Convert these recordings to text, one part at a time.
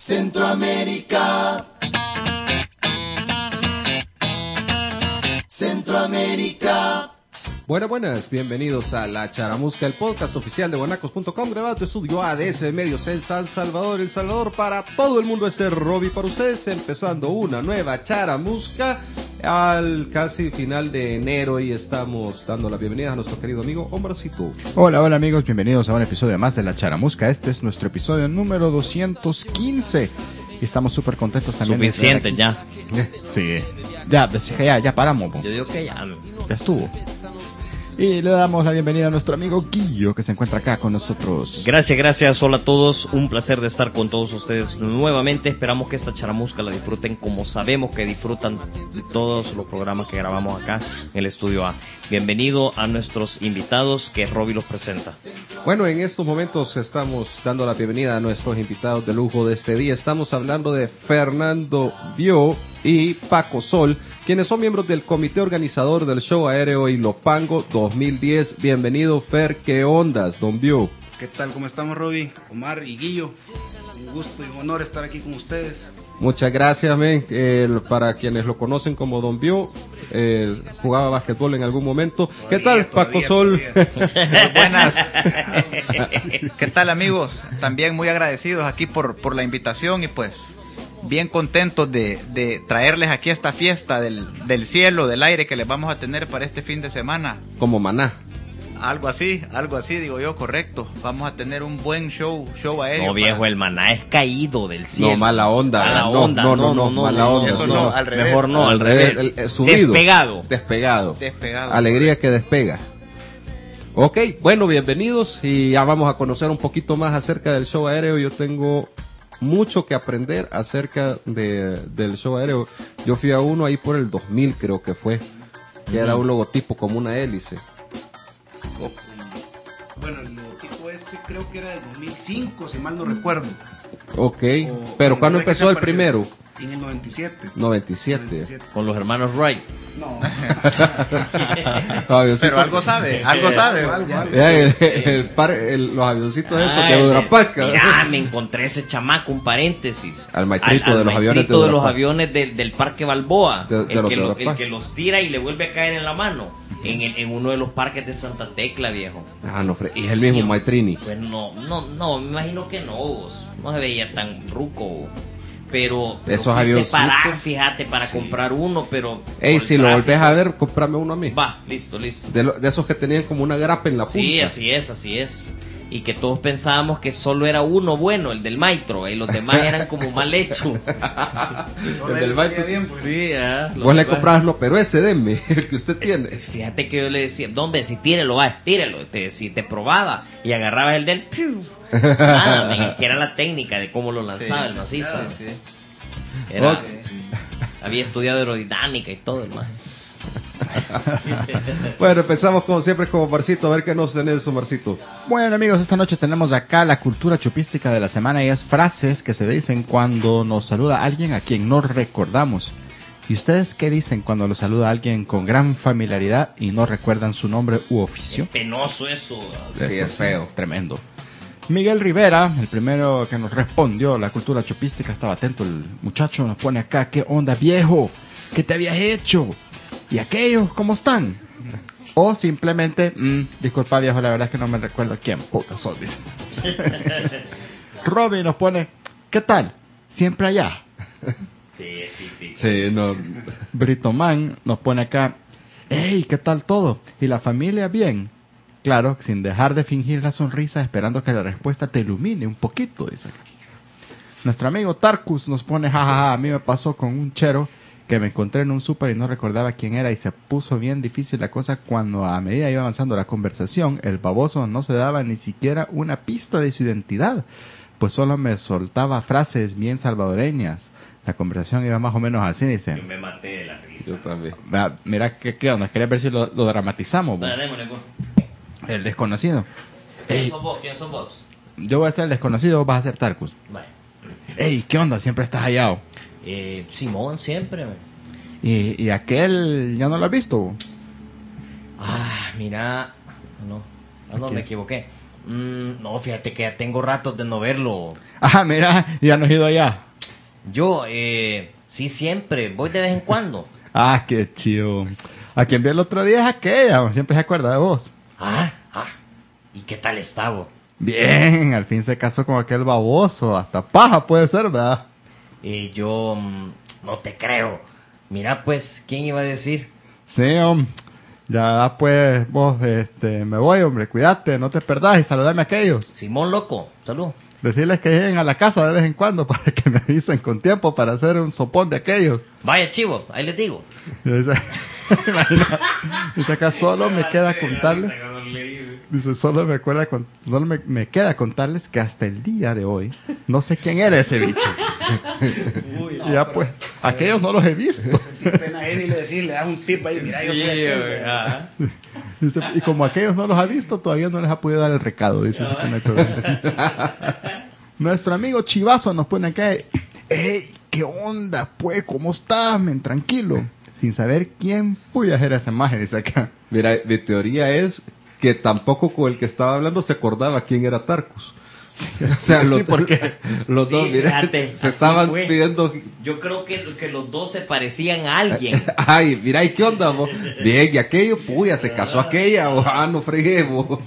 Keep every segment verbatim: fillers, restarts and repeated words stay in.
Centroamérica. Centroamérica. Buenas, buenas, bienvenidos a La Charamusca, el podcast oficial de guanacos punto com, grabado en tu estudio A D S Medios en San Salvador, El Salvador, para todo el mundo. Este es Robbie para ustedes, empezando una nueva Charamusca al casi final de enero, y estamos dando la bienvenida a nuestro querido amigo Omarcito. Hola, hola amigos, bienvenidos a un episodio más de La Charamusca. Este es nuestro episodio número doscientos quince y estamos súper contentos también. Suficiente ya. Sí, ya, ya, ya paramos. Yo digo que ya. Ya estuvo. Y le damos la bienvenida a nuestro amigo Guillo, que se encuentra acá con nosotros. Gracias, gracias. Hola a todos. Un placer de estar con todos ustedes nuevamente. Esperamos que esta charamusca la disfruten como sabemos que disfrutan todos los programas que grabamos acá en el Estudio A. Bienvenido a nuestros invitados que Robbie los presenta. Bueno, en estos momentos estamos dando la bienvenida a nuestros invitados de lujo de este día. Estamos hablando de Fernando Dio y Paco Sol, quienes son miembros del comité organizador del show aéreo Ilopango dos mil diez. Bienvenido, Fer. ¿Qué ondas, don Bio? ¿Qué tal? ¿Cómo estamos, Robbie, Omar y Guillo? Un gusto y un honor estar aquí con ustedes. Muchas gracias, men. Eh, para quienes lo conocen como Don Bio, eh, jugaba basquetbol en algún momento. Todavía, ¿Qué tal, todavía, Paco Sol? Buenas. ¿Qué tal, amigos? También muy agradecidos aquí por, por la invitación y pues bien contentos de, de traerles aquí esta fiesta del, del cielo, del aire que les vamos a tener para este fin de semana. Como maná. Algo así, algo así, digo yo, correcto. Vamos a tener un buen show, show aéreo. No, viejo, para... el maná es caído del cielo. No, mala onda. Mala no, onda. No, no, no, no, no mala no, onda. Eso no, no, al revés. Mejor no, al, al revés. revés. El, el, subido. Despegado. Despegado. Despegado. Alegría que despega. Ok, bueno, bienvenidos y ya vamos a conocer un poquito más acerca del show aéreo. Yo tengo mucho que aprender acerca de, del show aéreo. Yo fui a uno ahí por el dos mil, creo que fue, que mm. era un logotipo como una hélice. Oh. Bueno, el logotipo ese creo que era del dos mil cinco, si mal no recuerdo. Ok, o, pero bueno, ¿cuándo empezó el primero? En el noventa y siete. noventa y siete. noventa y siete. Con los hermanos Wright. No. no pero algo sabe, algo sabe. Algo, algo. El, el, el par, el, los avioncitos esos ah, de Durapaca. Mira, me encontré ese chamaco, un paréntesis. Al maestrito al, de al los aviones de, de los aviones de, del Parque Balboa. De, de el, los que de lo, el que los tira y le vuelve a caer en la mano. En, el, en uno de los parques de Santa Tecla, viejo. Ah, no, y es el mismo Maitrini. Pues no, no, no, me imagino que no. No se veía tan ruco. Pero, pero esos avioncitos, parar, fíjate, para sí. comprar uno, pero... Ey, si lo volvés a ver, comprame uno a mí. Va, listo, listo. De, lo, de esos que tenían como una grapa en la punta. Sí, así es, así es. Y que todos pensábamos que solo era uno bueno, el del Maitro, y los demás eran como mal hechos. El del Maitro, bien, pues. Sí, ah, vos le comprabas, no, pero ese denme, el que usted tiene. Es, fíjate que yo le decía, ¿dónde? Si tírelo, va, tírelo. Te, si te probaba y agarrabas el del... ¡piu! Nada, man, es que era la técnica de cómo lo lanzaba sí, el macizo. Claro, sí. Era, okay. sí. Había estudiado aerodinámica y todo el más. Bueno, empezamos como siempre con Marcito, a ver qué nos tenés, Marcito. Bueno, amigos, esta noche tenemos acá la cultura chupística de la semana y es frases que se dicen cuando nos saluda alguien a quien no recordamos. ¿Y ustedes qué dicen cuando lo saluda a alguien con gran familiaridad y no recuerdan su nombre u oficio? Qué penoso eso. Sí, eso es feo. Es tremendo. Miguel Rivera, el primero que nos respondió la cultura chupística, estaba atento el muchacho, nos pone acá, ¿qué onda, viejo? ¿Qué te habías hecho? ¿Y aquellos cómo están? O simplemente, mmm, disculpa, viejo, la verdad es que no me recuerdo quién puta son. Robin nos pone, ¿qué tal? Siempre allá. Sí, sí, sí. Sí, no. Britoman nos pone acá, hey, ¿qué tal todo? ¿Y la familia bien? Claro, sin dejar de fingir la sonrisa, esperando que la respuesta te ilumine un poquito, dice. Nuestro amigo Tarkus nos pone, jajaja, ja, ja, a mí me pasó con un chero que me encontré en un súper y no recordaba quién era y se puso bien difícil la cosa cuando a medida iba avanzando la conversación, el baboso no se daba ni siquiera una pista de su identidad, pues solo me soltaba frases bien salvadoreñas. La conversación iba más o menos así, dice. Yo me maté de la risa. Yo también. Mira, mira qué, qué onda, quería ver si lo, lo dramatizamos. Dale, démosle, pues. El desconocido. ¿Quién Ey, sos vos? ¿Quién sos vos? yo voy a ser el desconocido, vos vas a ser Tarkus. Vale. Ey, ¿qué onda? Siempre estás hallado. Eh, Simón, siempre. Man. Y, y aquel, ¿ya no lo has visto? Ah, mira. No, ah, no, me equivoqué. Mm, no, fíjate que ya tengo ratos de no verlo. Ah, mira, ya no he ido allá. Yo, eh, sí, siempre, voy de vez en cuando. Ah, qué chido. A quien vi el otro día es aquella, siempre se acuerda de vos. Ah, ah, ¿y qué tal está vos? Bien, al fin se casó con aquel baboso, hasta paja puede ser, ¿verdad? Y yo, mm, no te creo. Mira, pues, ¿quién iba a decir? Sí, hombre. Ya pues vos, este, me voy, hombre, cuídate, no te perdás y saludame a aquellos. Simón, loco, salud. Decirles que lleguen a la casa de vez en cuando para que me avisen con tiempo para hacer un sopón de aquellos. Vaya, chivo, ahí les digo. Y dice, imagina, dice acá solo me queda contarles. Dice, solo me acuerda con, solo me, me queda contarles que hasta el día de hoy no sé quién era ese bicho. Uy, Y ya pues, aquellos no los he visto. qué pena él y le decir, le das un tip ahí, mira, yo soy aquel, güey. ah. Dice, y como aquellos no los ha visto, todavía no les ha podido dar el recado. Dice, así que no hay problema. Nuestro amigo Chivazo nos pone acá, ¡ey! ¿Qué onda, pues? ¿Cómo estás, men? Tranquilo. Sin saber quién puede hacer esa imagen, dice acá. Mira, mi teoría es que tampoco con el que estaba hablando se acordaba quién era Tarkus. O sea, Sí, los, porque- los Sí, dos, mira, fíjate, se así estaban fue. pidiendo. Yo creo que, que los dos se parecían a alguien. Ay, mira, ¿y qué onda, vos? Bien, y aquello, puya, se casó aquella, o ah, no fregué, vos.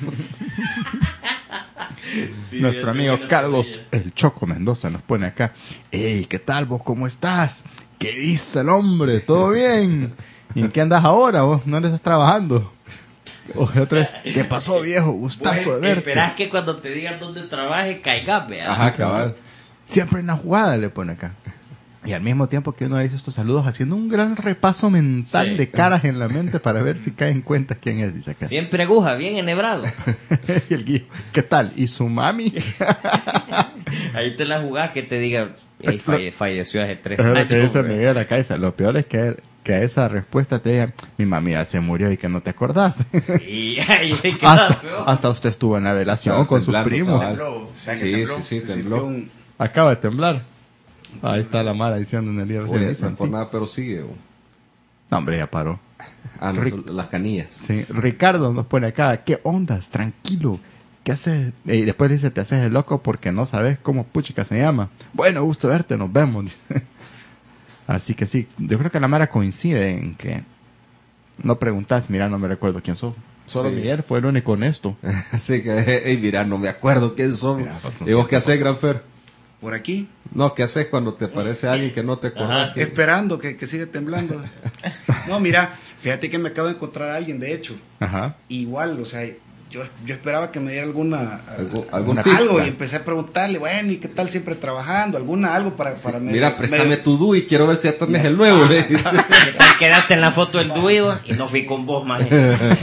Nuestro amigo Carlos El Choco Mendoza nos pone acá, ¡ey! ¿Qué tal vos? ¿Cómo estás? ¿Qué dice el hombre? ¿Todo bien? ¿Y en qué andas ahora vos? ¿No estás trabajando? O otra vez, ¿qué pasó, viejo? Gustazo de verte. Esperás que cuando te digan dónde trabaje, caigas, vea. Ajá, cabal. Siempre en la jugada le pone acá. Y al mismo tiempo que uno dice estos saludos, haciendo un gran repaso mental Sí. de caras en la mente para ver si cae en cuenta quién es, dice acá. Siempre aguja, bien enhebrado. Y el guillo, ¿qué tal? ¿Y su mami? Ahí te la jugás que te diga, "Ey, falle- falleció hace tres Es años. lo que dice güey". Miguel acá. Dice, lo peor es que, que a esa respuesta te digan, mi mami ya se murió y que no te acordás. Sí, ahí queda hasta, feo. hasta usted estuvo en la velación Estaba con sus temblando, primos. cabal. Tembló, o sea, que Sí, tembló. sí, sí, Se tembló. sintió un- Acaba de temblar. Ahí está la mala diciendo en el día Oye, de no por nada, pero sigue, vos. No, hombre, ya paró. Ah, no, Rick. son las canillas. Sí, Ricardo nos pone acá, ¿qué ondas? Tranquilo. ¿Qué haces? Y después dice, te haces el loco porque no sabes cómo puchica se llama. Bueno, gusto verte, nos vemos. Así que sí, yo creo que la Mara coincide en que no preguntas, mira, no me recuerdo quién sos. Solo Sí. Miguel fue el único honesto. Así que, hey, mira, no me acuerdo quién son. Mira, pues, no ¿Y vos sé. qué haces, Gran Fer? por aquí, No, ¿qué haces cuando te aparece alguien que no te acordás? Ajá. que- esperando que, que siga temblando. No, mira, fíjate que me acabo de encontrar a alguien, de hecho. Ajá. Igual, o sea, yo, yo esperaba que me diera alguna Algo- algún Una tips, algo ¿va? y empecé a preguntarle, bueno, ¿y qué tal siempre trabajando? ¿Alguna algo para, para medio- Mira, préstame medio- tu D U I, quiero ver si ya tenés el nuevo. le dice. ¿Qué tal quedaste en la foto del dúo y no fui con vos, man?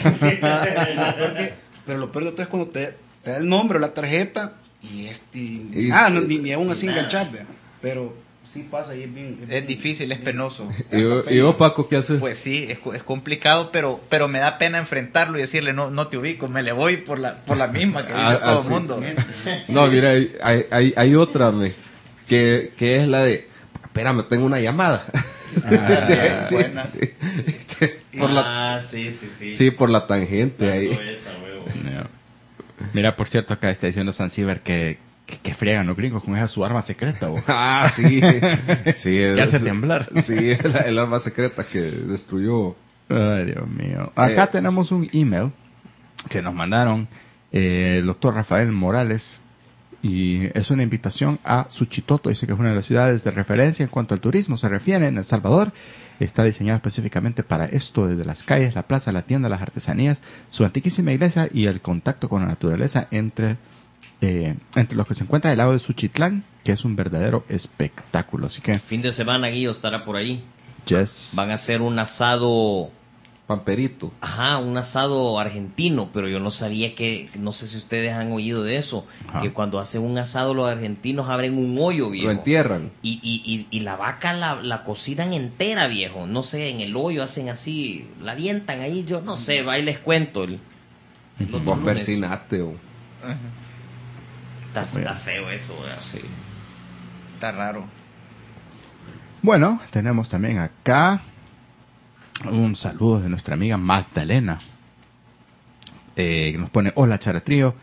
Pero lo peor de todo es cuando te, te da el nombre o la tarjeta y este. Y- ah, no, ni, ni aún así sí, nada. enganchar, vea. Pero sí pasa y es bien. Es difícil, es penoso. ¿Y vos, y vos, Paco, qué haces? Pues sí, es, es complicado, pero pero me da pena enfrentarlo y decirle, no no te ubico, me le voy por la por la misma que dice Ah, todo así. el mundo. No, mira, hay, hay, hay- hay otra, me, que, que es la de, espérame, tengo una llamada. Ah, buena. por la, Ah, sí, sí, sí. sí, por la tangente ahí. Esa, huevo. Mira, por cierto, acá está diciendo San Ciber que, que, que friegan los gringos con esa su arma secreta. ¿O? Ah, sí. sí Que hace es- temblar. Sí, el, el arma secreta que destruyó. Ay, Dios mío. Acá Eh. tenemos un email que nos mandaron eh, el doctor Rafael Morales y es una invitación a Suchitoto. Dice que es una de las ciudades de referencia en cuanto al turismo se refiere en El Salvador. Está diseñado específicamente para esto, desde las calles, la plaza, la tienda, las artesanías, su antiquísima iglesia y el contacto con la naturaleza entre, eh, entre los que se encuentra el lago de Suchitlán, que es un verdadero espectáculo. Así que, Fin de semana, Guillo estará por ahí. yes. Van a hacer un asado, Pamperito. ajá, un asado argentino, pero yo no sabía que, no sé si ustedes han oído de eso, Ajá. que cuando hacen un asado los argentinos abren un hoyo, viejo. Lo entierran. Y, y, y, y la vaca la, la cocinan entera, viejo. No sé, en el hoyo hacen así, la avientan ahí, yo no sé, va y les cuento. El, el otro Vos lunes. persinate, o. Está, está feo eso, ¿verdad? Sí. Está raro. Bueno, tenemos también acá un saludo de nuestra amiga Magdalena. Eh, que nos pone, hola Charatrío,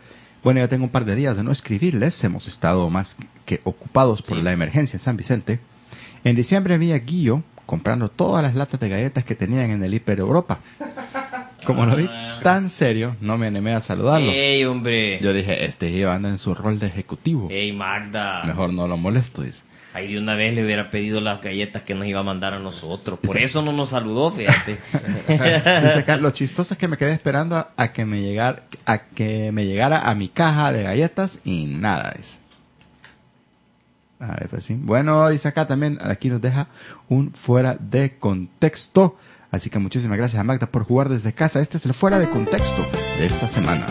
Bueno, ya tengo un par de días de no escribirles. Hemos estado más que ocupados por Sí. la emergencia en San Vicente. En diciembre vi a Guillo comprando todas las latas de galletas que tenían en el Hiper Europa. Como lo vi Ah. tan serio, no me animé a saludarlo. ¡Ey, hombre! Yo dije, este Guillo anda en su rol de ejecutivo. ¡Ey, Magda! Mejor no lo molesto, dice. Ahí de una vez le hubiera pedido las galletas que nos iba a mandar a nosotros. Por Dice- eso no nos saludó, fíjate. Dice acá, lo chistoso es que me quedé esperando a, a que me llegara a que me llegara a mi caja de galletas y nada, dice. A ver, pues sí. Bueno, dice acá también, aquí nos deja un fuera de contexto. Así que muchísimas gracias a Magda por jugar desde casa. Este es el fuera de contexto de esta semana.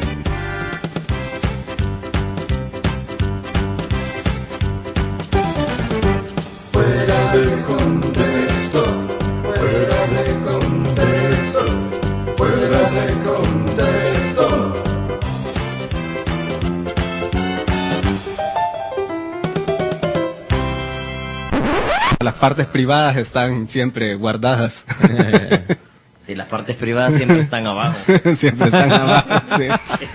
Las partes privadas están siempre guardadas. Sí, las partes privadas siempre están abajo. Siempre están abajo, sí.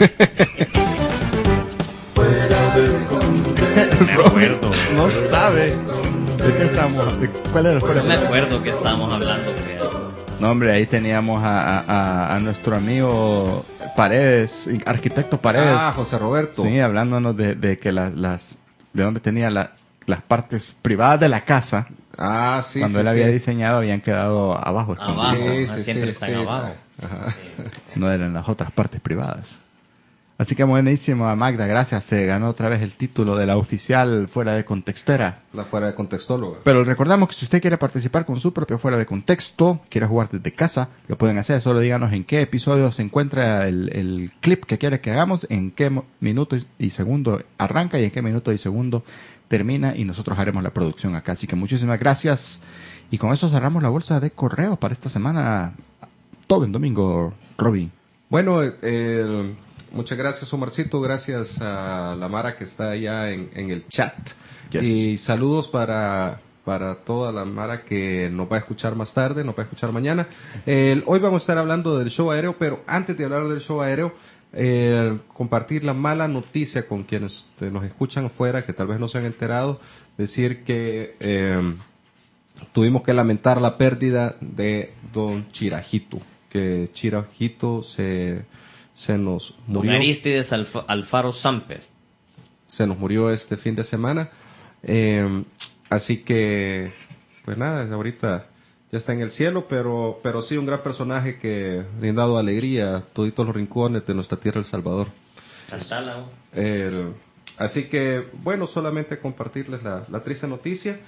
Me acuerdo. No sabe de qué estamos, de cuál era el fuera No de me acuerdo que estábamos hablando, fíjate. No, hombre, ahí teníamos a, a- a nuestro amigo Paredes, arquitecto Paredes. Ah, José Roberto. Sí, hablándonos de, de que las, las de dónde tenía la- las partes privadas de la casa, Ah, sí, cuando sí, él sí. había diseñado, habían quedado abajo. Abajo, Sí, ah, sí, siempre sí, están sí. abajo. Ajá. No eran las otras partes privadas. Así que buenísimo a Magda, gracias. Se ganó otra vez el título de la oficial fuera de contextera. La fuera de contextóloga. Pero recordamos que si usted quiere participar con su propio fuera de contexto, quiere jugar desde casa, lo pueden hacer. Solo díganos en qué episodio se encuentra el, el clip que quiere que hagamos, en qué mo- minuto y segundo arranca y en qué minuto y segundo termina, y nosotros haremos la producción acá. Así que muchísimas gracias. Y con eso cerramos la bolsa de correo para esta semana. Todo en domingo, Robbie. Bueno, eh, muchas gracias, Omarcito. Gracias a la Mara que está allá en, en el chat. Yes. Y saludos para, para toda la Mara que nos va a escuchar más tarde, nos va a escuchar mañana. Eh, hoy vamos a estar hablando del show aéreo, pero antes de hablar del show aéreo, eh, compartir la mala noticia con quienes eh, nos escuchan afuera, que tal vez no se han enterado, decir que eh, tuvimos que lamentar la pérdida de don Chirajito, que Chirajito se, se nos Don murió. Aristides Alfa- Alfaro Samper. Se nos murió este fin de semana. Eh, así que, pues nada, ahorita ya está en el cielo, pero, pero sí un gran personaje que le ha dado alegría a toditos los rincones de nuestra tierra, El Salvador. Cantala, ¿no? El- así que, bueno, solamente compartirles la, la triste noticia.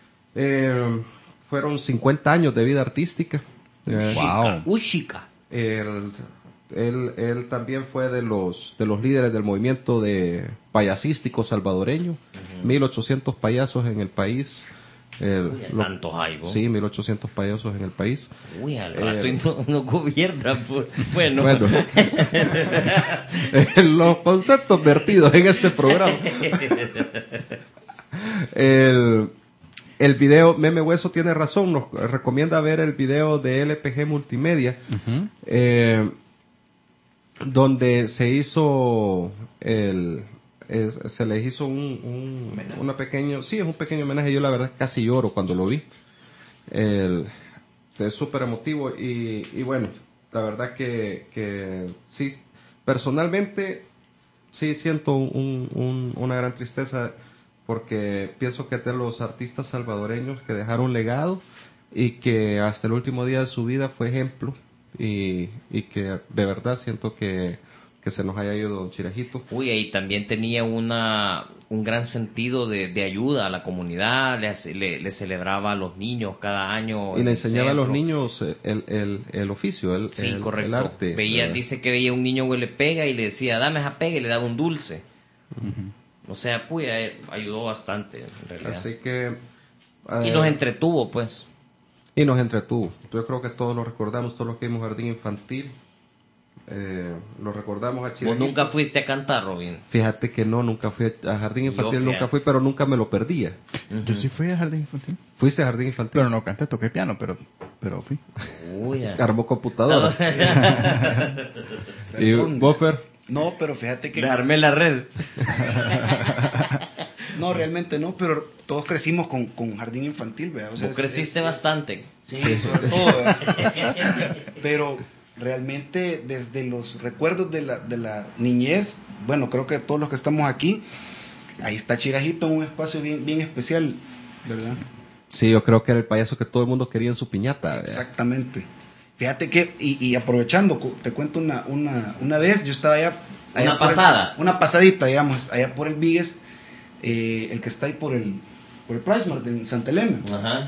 Eh, fueron cincuenta años de vida artística. Eh, Wow. Ushika. él, él, él también fue de los de los líderes del movimiento de payasístico salvadoreño. mil ochocientos payasos en el país. El- Uy, lo- tantos hay, vos. sí, mil ochocientos payasos en el país. Uy, al Eh, rato y no, no gobierna. Pues. Bueno, Bueno, los conceptos vertidos en este programa. El, el video, Meme Hueso tiene razón, nos recomienda ver el video de L P G Multimedia, eh, donde se hizo el... es- se les hizo un, un una pequeño, sí, es un pequeño homenaje. Yo la verdad casi lloro cuando lo vi. El, es súper emotivo y, y bueno, la verdad que, que sí, personalmente sí siento un- un- una gran tristeza porque pienso que es de los artistas salvadoreños que dejaron legado y que hasta el último día de su vida fue ejemplo y, y que de verdad siento que, que se nos haya ido don Chirajito. uy, ahí también tenía una, un gran sentido de, de ayuda a la comunidad, le, hace- le, le celebraba a los niños cada año. Y en le el enseñaba a los centro. niños eh, el, el, el oficio, el, Sí, el, correcto. el arte. Veía, ¿verdad? dice que veía un niño que le pega y le decía, dame esa pega y le daba un dulce. O sea, pues eh, ayudó bastante, en realidad. Así que... Y eh, nos entretuvo, pues. Y nos entretuvo. Yo creo que todos lo recordamos, todos los que vimos Jardín Infantil. Eh, lo recordamos a Vos Chirajito. nunca fuiste a cantar, Robin. Fíjate que no, nunca fui a Jardín Yo Infantil, fui nunca a- fui, pero nunca me lo perdía. Yo sí fui a Jardín Infantil. ¿Fuiste a Jardín Infantil? Pero no canté, toqué piano, pero, pero fui. Uy, ah. Armó computadora. ¿Y Buffer? No, pero fíjate que... Le armé la red. No, realmente no, pero todos crecimos con, con jardín infantil, ¿verdad? O sea, Vos es- creciste es- bastante. Sí, sobre todo. ¿verdad? Pero realmente desde los recuerdos de la, de la niñez, bueno, creo que todos los que estamos aquí, ahí está Chirajito en un espacio bien, bien especial, ¿verdad? Sí, yo creo que era el payaso que todo el mundo quería en su piñata. ¿verdad? Exactamente. Fíjate que, y, y aprovechando, cu- te cuento una, una, una vez, yo estaba allá... allá Una por el- pasada. una pasadita, digamos, allá por el Vigues, eh, el que está ahí por el, por el Price Mart en Santa Elena. Ajá.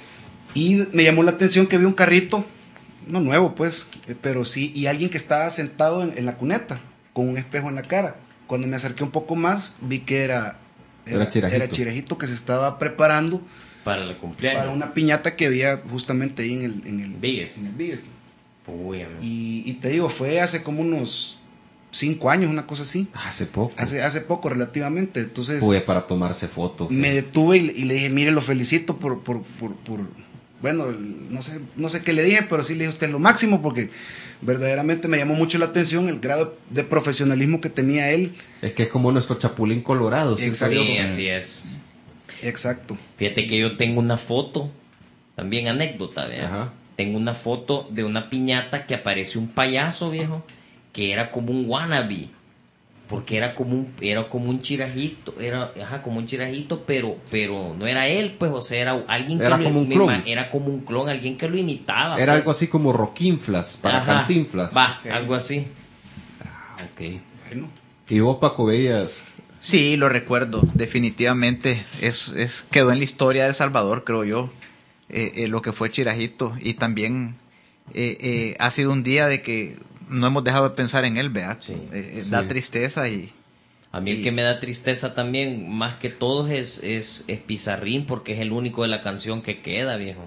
Y me llamó la atención que vi un carrito, no nuevo pues, eh, pero sí, y alguien que estaba sentado en, en la cuneta, con un espejo en la cara. Cuando me acerqué un poco más, vi que era, Era Chirajito. era Chirajito que se estaba preparando Para el cumpleaños. para una piñata que había justamente ahí en el, en el Vigues. en el Vigues. Uy, amigo. Y, y te digo, fue hace como unos cinco años, una cosa así. Hace poco. Hace, hace poco relativamente. Entonces Fue para tomarse fotos. me detuve y, le- y le dije, mire, lo felicito por, por, por, por- bueno, el- no sé, no sé qué le dije, pero sí le dije a usted lo máximo porque verdaderamente me llamó mucho la atención el grado de profesionalismo que tenía él. Es que es como nuestro chapulín colorado. ¿sí? Exacto. Sí, así es. Exacto. Fíjate que yo tengo una foto, también anécdota, ¿verdad? Ajá. Tengo una foto de una piñata que aparece un payaso, viejo, que era como un wannabe. Porque era como un, era como un chirajito, era, ajá, como un chirajito, pero, pero no era él, pues, o sea, era alguien que Era lo, como un me clon. ima- era como un clon, alguien que lo imitaba. Era pues. algo así como Roquinflas para Ajá. Cantinflas. Va, algo así. Ah, ok. Bueno, Y vos, Paco, veías. Sí, lo recuerdo, definitivamente. Es, es, quedó en la historia de El Salvador, creo yo, eh, eh, lo que fue Chirajito. Y también eh, eh, ha sido un día de que no hemos dejado de pensar en él, ¿verdad? Sí, Eh, eh, sí. Da tristeza y... A mí el Y- que me da tristeza también, más que todos, es, es, es Pizarrín, porque es el único de la canción que queda, viejo.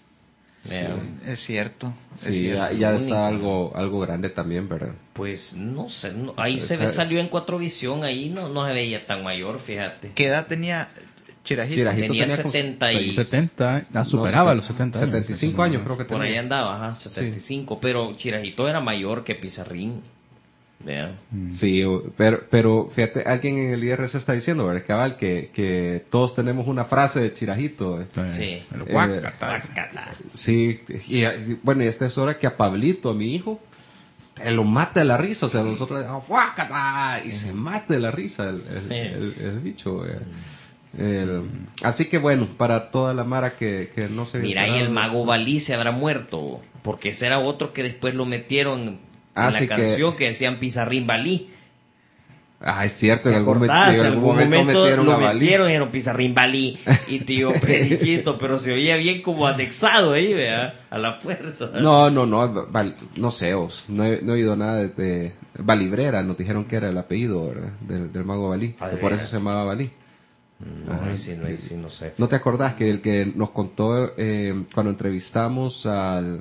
Vea, Es cierto. es Sí, cierto. ya, ya único. está algo, algo grande también, ¿verdad? Pues no sé, no- ahí Esa- se ve, esa- salió en Cuatro Visión, ahí no, no se veía tan mayor, fíjate. ¿Qué edad tenía Chirajito? Chirajito Tenía tenía como setenta y setenta, ah, superaba No, los sesenta años. setenta y cinco años creo que por tenía. ahí andaba, ajá, setenta y cinco, pero Chirajito era mayor que Pizarrín. Vea. Sí, o- pero, pero fíjate, alguien en el I R C está diciendo, ¿verdad? Cabal, que, que todos tenemos una frase de Chirajito. ¿eh? Sí. El Eh, guacata. Guácala. Sí, y, y, bueno, y esta es hora que a Pablito, a mi hijo, te lo mate de la risa. O sea, nosotros decimos, "Guácata", y se mate de la risa el, el, Sí. el- el bicho. eh. El- así que bueno, para toda la mara que, que no se... Mira, y el mago Balí se habrá muerto, porque ese era otro que después lo metieron Ah, en la sí que- canción que... decían Pizarrín Balí. Ah, es cierto, en ¿Te algún, acordás? en En algún momento, metieron lo a Balí. metieron y dijeron Pizarrín Balí y tío Periquito, pero se oía bien como anexado ahí, vea, a la fuerza. No, no, no, Val- no sé, os, no, he, no he oído nada de, de Valibrera, nos dijeron que era el apellido, ¿verdad? Del, del mago Balí, Ah, que ¿de por veras? eso se llamaba Balí. No, Ajá. ahí sí, no, ahí sí, no sé. ¿No te acordás que el que nos contó eh, cuando entrevistamos al,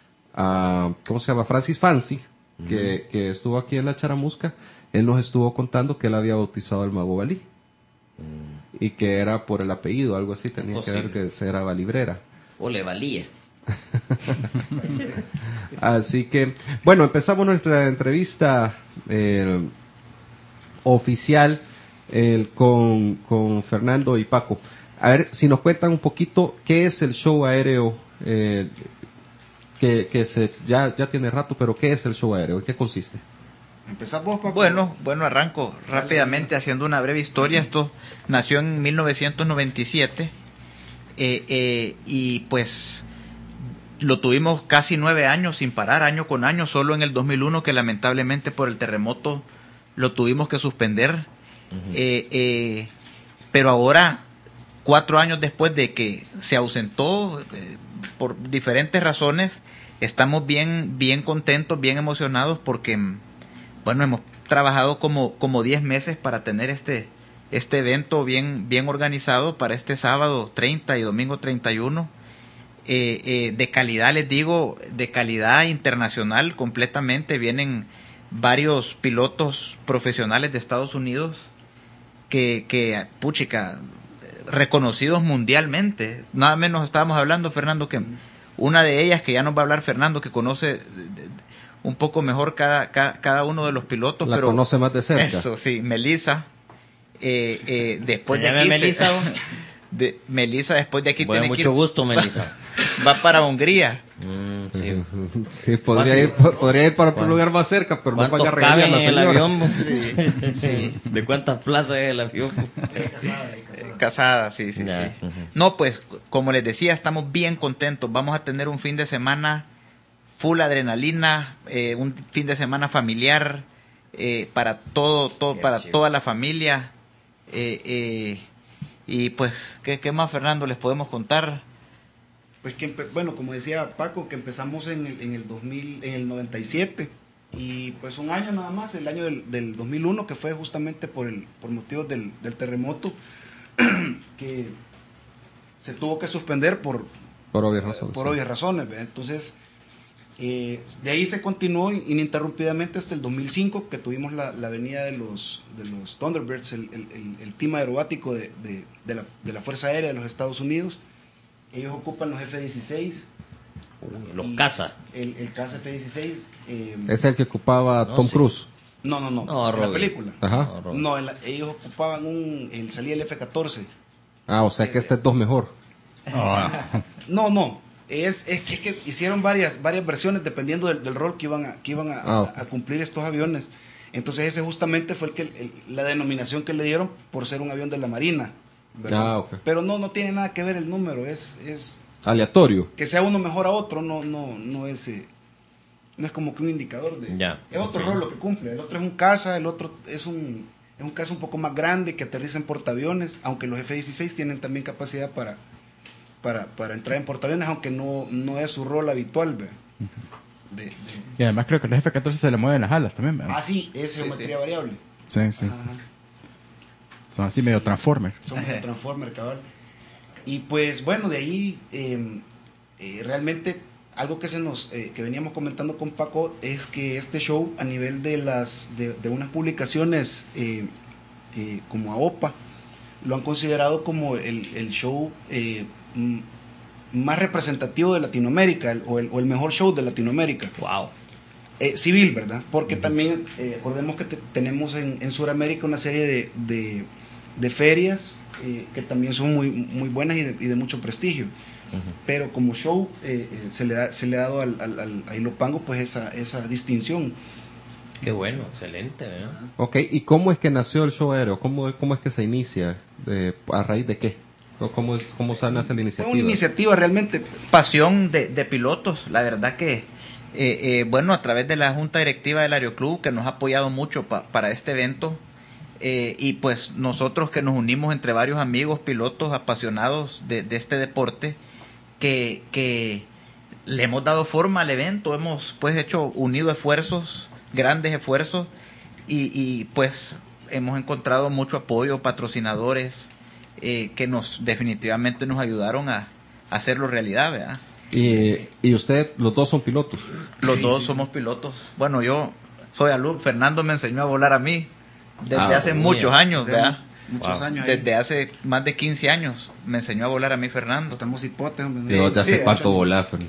a, ¿cómo se llama? Francis Fancy, que, que estuvo aquí en la Charamusca, él nos estuvo contando que él había bautizado al mago Balí. Y que era por el apellido, algo así, tenía que ver Posible. que era Valibrera. O le valía. Así que, bueno, empezamos nuestra entrevista eh, oficial eh, con, con Fernando y Paco. A ver si nos cuentan un poquito qué es el show aéreo, eh, que, que se, ya, ya tiene rato, pero qué es el show aéreo, ¿en qué consiste? empezamos vos, Paco. Bueno, bueno, arranco rápidamente haciendo una breve historia. Esto nació en mil novecientos noventa y siete eh, eh, y pues lo tuvimos casi nueve años sin parar, año con año, solo en el dos mil uno que lamentablemente por el terremoto lo tuvimos que suspender. eh, eh, pero ahora, cuatro años después de que se ausentó eh, por diferentes razones, estamos bien, bien contentos, bien emocionados porque... Bueno, hemos trabajado como, como diez meses para tener este, este evento bien, bien organizado para este sábado treinta y domingo treinta y uno. Eh, eh, de calidad, les digo, de calidad internacional completamente. Vienen varios pilotos profesionales de Estados Unidos que, que puchica, reconocidos mundialmente. Nada menos estábamos hablando, Fernando, que una de ellas, que ya nos va a hablar Fernando, que conoce un poco mejor cada, cada, cada uno de los pilotos. La pero conoce más de cerca. Eso, sí, Melissa. Eh, eh, después de Señame aquí... Melissa. Se, de, Melissa, después de aquí Bueno, tiene que mucho ir- gusto, Melissa. Va para Hungría. Mm, sí. Sí, podría ir, po- podría ir para un lugar más cerca, pero no ¿Cuántos vaya a regañar caben a la en el señora. avión? Sí. ¿De cuántas plazas es el avión? Eh, Casada, sí, sí, Ya, sí. ujú. No, pues, como les decía, estamos bien contentos. Vamos a tener un fin de semana full adrenalina, eh, un fin de semana familiar eh, para todo, todo Qué para chido. toda la familia. Eh, eh, y pues, ¿qué, ¿qué más, Fernando, les podemos contar? Pues que, empe- bueno, como decía Paco, que empezamos en el, en el dos mil, en el noventa y siete, y pues un año nada más, el año del, del dos mil uno, que fue justamente por, el, por motivos del, del terremoto, que se tuvo que suspender por, Por obvias razones. por sí. obvias razones, ¿verdad? Entonces, eh, de ahí se continuó ininterrumpidamente hasta el dos mil cinco, que tuvimos la, la venida de los, de los Thunderbirds, el, el, el, el team aerobático de, de, de, la, de la Fuerza Aérea de los Estados Unidos. Ellos ocupan los F dieciséis. Los y caza. El, el caza F dieciséis. Eh, Es el que ocupaba No, Tom sí. Cruise. no, no, no. No, en la Robbie. película. Ajá. No, Robert. No, en la- ellos ocupaban un. El, salía el F catorce. Ah, o sea que este es dos mejor. No, no. Es, es, es que hicieron varias, varias versiones dependiendo del, del rol que iban, a, que iban a, Ah, ok. a cumplir estos aviones. Entonces ese justamente fue el que, el- la denominación que le dieron por ser un avión de la Marina, ¿verdad? Ah, ok. Pero no, no tiene nada que ver el número. Es, es Aleatorio. que sea uno mejor a otro, no, no, no es, eh, no es como que un indicador de. Ya. Es otro Ok. rol lo que cumple. El otro es un caza, el otro es un, es un caza un poco más grande que aterriza en portaaviones, aunque los F dieciséis tienen también capacidad para, para, para entrar en portaaviones, aunque no, no es su rol habitual. ¿ve? De, de- Y además creo que el F catorce se le mueven las alas también. ¿verdad? ah, sí, es Sí, geometría sí. variable. Sí, sí, Ajá, sí. ajá. Son así medio Transformers. Son como Transformer, cabal. Y pues bueno, de ahí eh, eh, realmente algo que se nos eh, que veníamos comentando con Paco es que este show a nivel de las de, de unas publicaciones eh, eh, como AOPA lo han considerado como el, el show eh, m- más representativo de Latinoamérica el- o, el, o el mejor show de Latinoamérica. Wow. Eh, civil, ¿verdad? Porque también, eh, acordemos que te- tenemos en, en Sudamérica una serie de, de, de ferias eh, que también son muy, muy buenas y de, y de mucho prestigio. Pero como show eh, eh, se, le da, se le ha dado al, al, al- a Ilopango pues esa, esa distinción. Qué bueno, excelente, ¿verdad? Ok, ¿y cómo es que nació el show aéreo? ¿Cómo, cómo es que se inicia? Eh, ¿A raíz de qué? ¿O ¿Cómo, es, cómo se nace la Fue iniciativa? una iniciativa realmente. Pasión de, de pilotos, la verdad que, eh, eh, bueno, a través de la Junta Directiva del Aeroclub, que nos ha apoyado mucho pa- para este evento, eh, y pues nosotros que nos unimos entre varios amigos pilotos apasionados de, de este deporte, que, que le hemos dado forma al evento, hemos pues hecho, unido esfuerzos, grandes esfuerzos, y, y pues hemos encontrado mucho apoyo, patrocinadores, eh, que nos definitivamente nos ayudaron a, a hacerlo realidad, ¿verdad? Y, y usted, los dos son pilotos. Los Sí, dos sí, somos pilotos. Bueno, yo soy alumno, Fernando me enseñó a volar a mí desde Ah, hace muy muchos bien. años, de ¿verdad? muchos Wow. años ahí. Desde hace más de quince años me enseñó a volar a mí Fernando. Estamos hipotes, hombre. Digo, ¿de hace Sí, cuánto ocho años. volás, Fernando?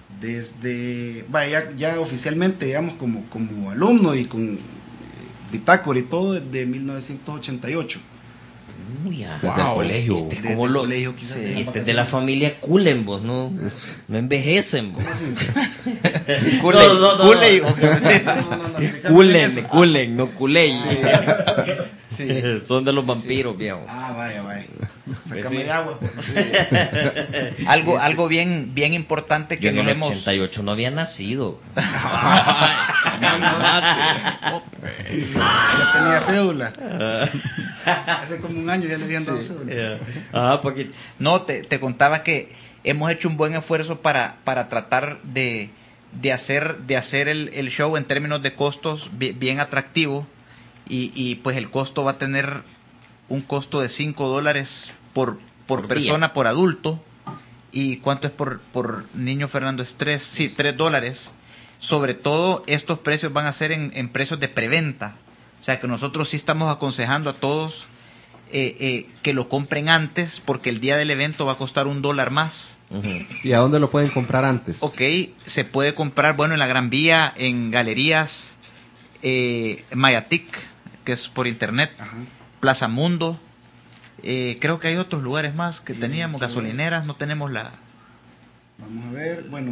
Desde, vaya, ya, ya oficialmente, digamos, como, como alumno y con eh, bitácora y todo, desde mil novecientos ochenta y ocho. Uy, ya. Desde el colegio. Este, Desde ¿cómo el lo- colegio, quizás, Sí, en las este es de la familia Cullen, vos, ¿no? No envejecen, vos. Culey, No, no, no, Culey, no. o como se dice. No, no, no, explícame Cullen, eso. Cullen, no Culey. Son de los vampiros, viejo. Ah, vaya, vaya. Sácame sí. de agua. Algo, algo bien, bien importante Yo que en nos el hemos... ochenta y ocho no había nacido. Ya tenía cédula. Hace como un año ya le habían dado cédula. Ah, porque No, te, te contaba que hemos hecho un buen esfuerzo para, para tratar de, de hacer, de hacer el, el show en términos de costos bi- bien atractivo, y, y pues el costo va a tener un costo de cinco dólares por, por, Por persona, día. por adulto. ¿Y cuánto es por, por niño, Fernando? Es tres, sí, tres dólares. Sobre todo estos precios van a ser en, en precios de preventa. O sea que nosotros sí estamos aconsejando a todos eh, eh, que lo compren antes, porque el día del evento va a costar un dólar más. Ujú. ¿Y a dónde lo pueden comprar antes? Ok, se puede comprar, bueno, en la Gran Vía, en galerías, eh, Mayatic, que es por internet, Ajá. Plaza Mundo, eh, creo que hay otros lugares más que Sí, teníamos, sí. gasolineras, no tenemos la... Vamos a ver, bueno,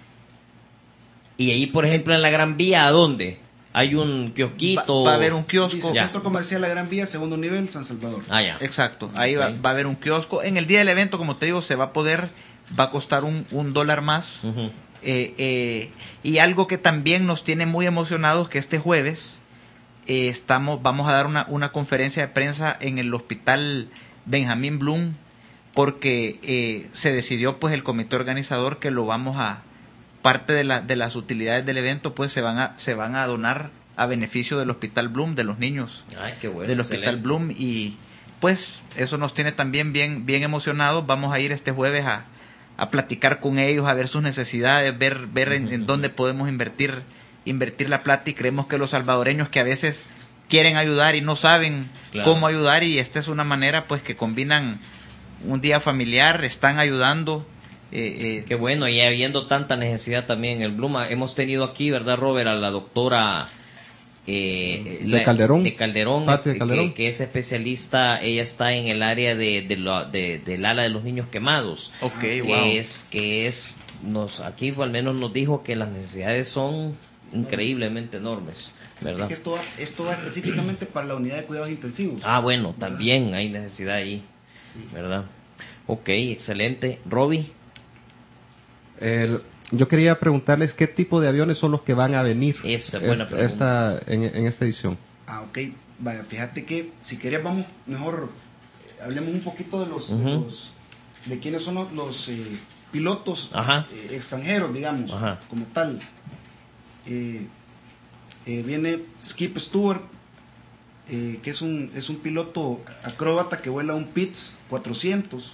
Y ahí, por ejemplo, en la Gran Vía, ¿a dónde? Hay un Va, kiosquito. va a haber un dice kiosco. Ya. Centro Comercial La Gran Vía, segundo nivel, San Salvador. Ah, ya. Exacto, ahí va, Ok. va a haber un kiosco. En el día del evento, como te digo, se va a poder, va a costar un, un dólar más. Ujú. Eh, eh, y algo que también nos tiene muy emocionados, que este jueves eh, estamos, vamos a dar una, una conferencia de prensa en el hospital Benjamín Bloom, porque eh, se decidió, pues, el comité organizador que lo vamos a, parte de, la, de las utilidades del evento, pues se van a, se van a donar a beneficio del hospital Bloom, de los niños Ay, qué bueno. del Hospital excelente. Bloom, y pues eso nos tiene también bien, bien emocionados. Vamos a ir este jueves a, a platicar con ellos, a ver sus necesidades, ver, ver en, en dónde podemos invertir, invertir la plata, y creemos que los salvadoreños que a veces quieren ayudar y no saben Claro. cómo ayudar, y esta es una manera pues que combinan un día familiar, están ayudando. eh, eh, Qué bueno, y habiendo tanta necesidad también en el Bluma, hemos tenido aquí, ¿verdad, Robert? A la doctora eh, De Calderón. de Calderón, Pati de que- Calderón. Que, que es especialista. Ella está en el área de, de lo- de- del ala de los niños quemados. ok, que wow. es que es nos aquí al menos nos dijo que las necesidades son increíblemente enormes, ¿verdad? Que esto, va, esto va específicamente para la unidad de cuidados intensivos. Ah, bueno, también hay necesidad ahí, Sí. ¿verdad? Ok, excelente. Robbie. El- yo quería preguntarles qué tipo de aviones son los que van a venir Esa es buena es- pregunta. esta, en, en esta edición. Ah, ok. Vaya, fíjate que si querías vamos, mejor eh, hablemos un poquito de los, de, Ujú. los- de quiénes son los, los, eh, pilotos Ajá. eh, extranjeros, digamos, Ajá. como tal. Eh, eh, viene Skip Stewart, eh, que es un, es un piloto acróbata que vuela un Pitts cuatrocientos,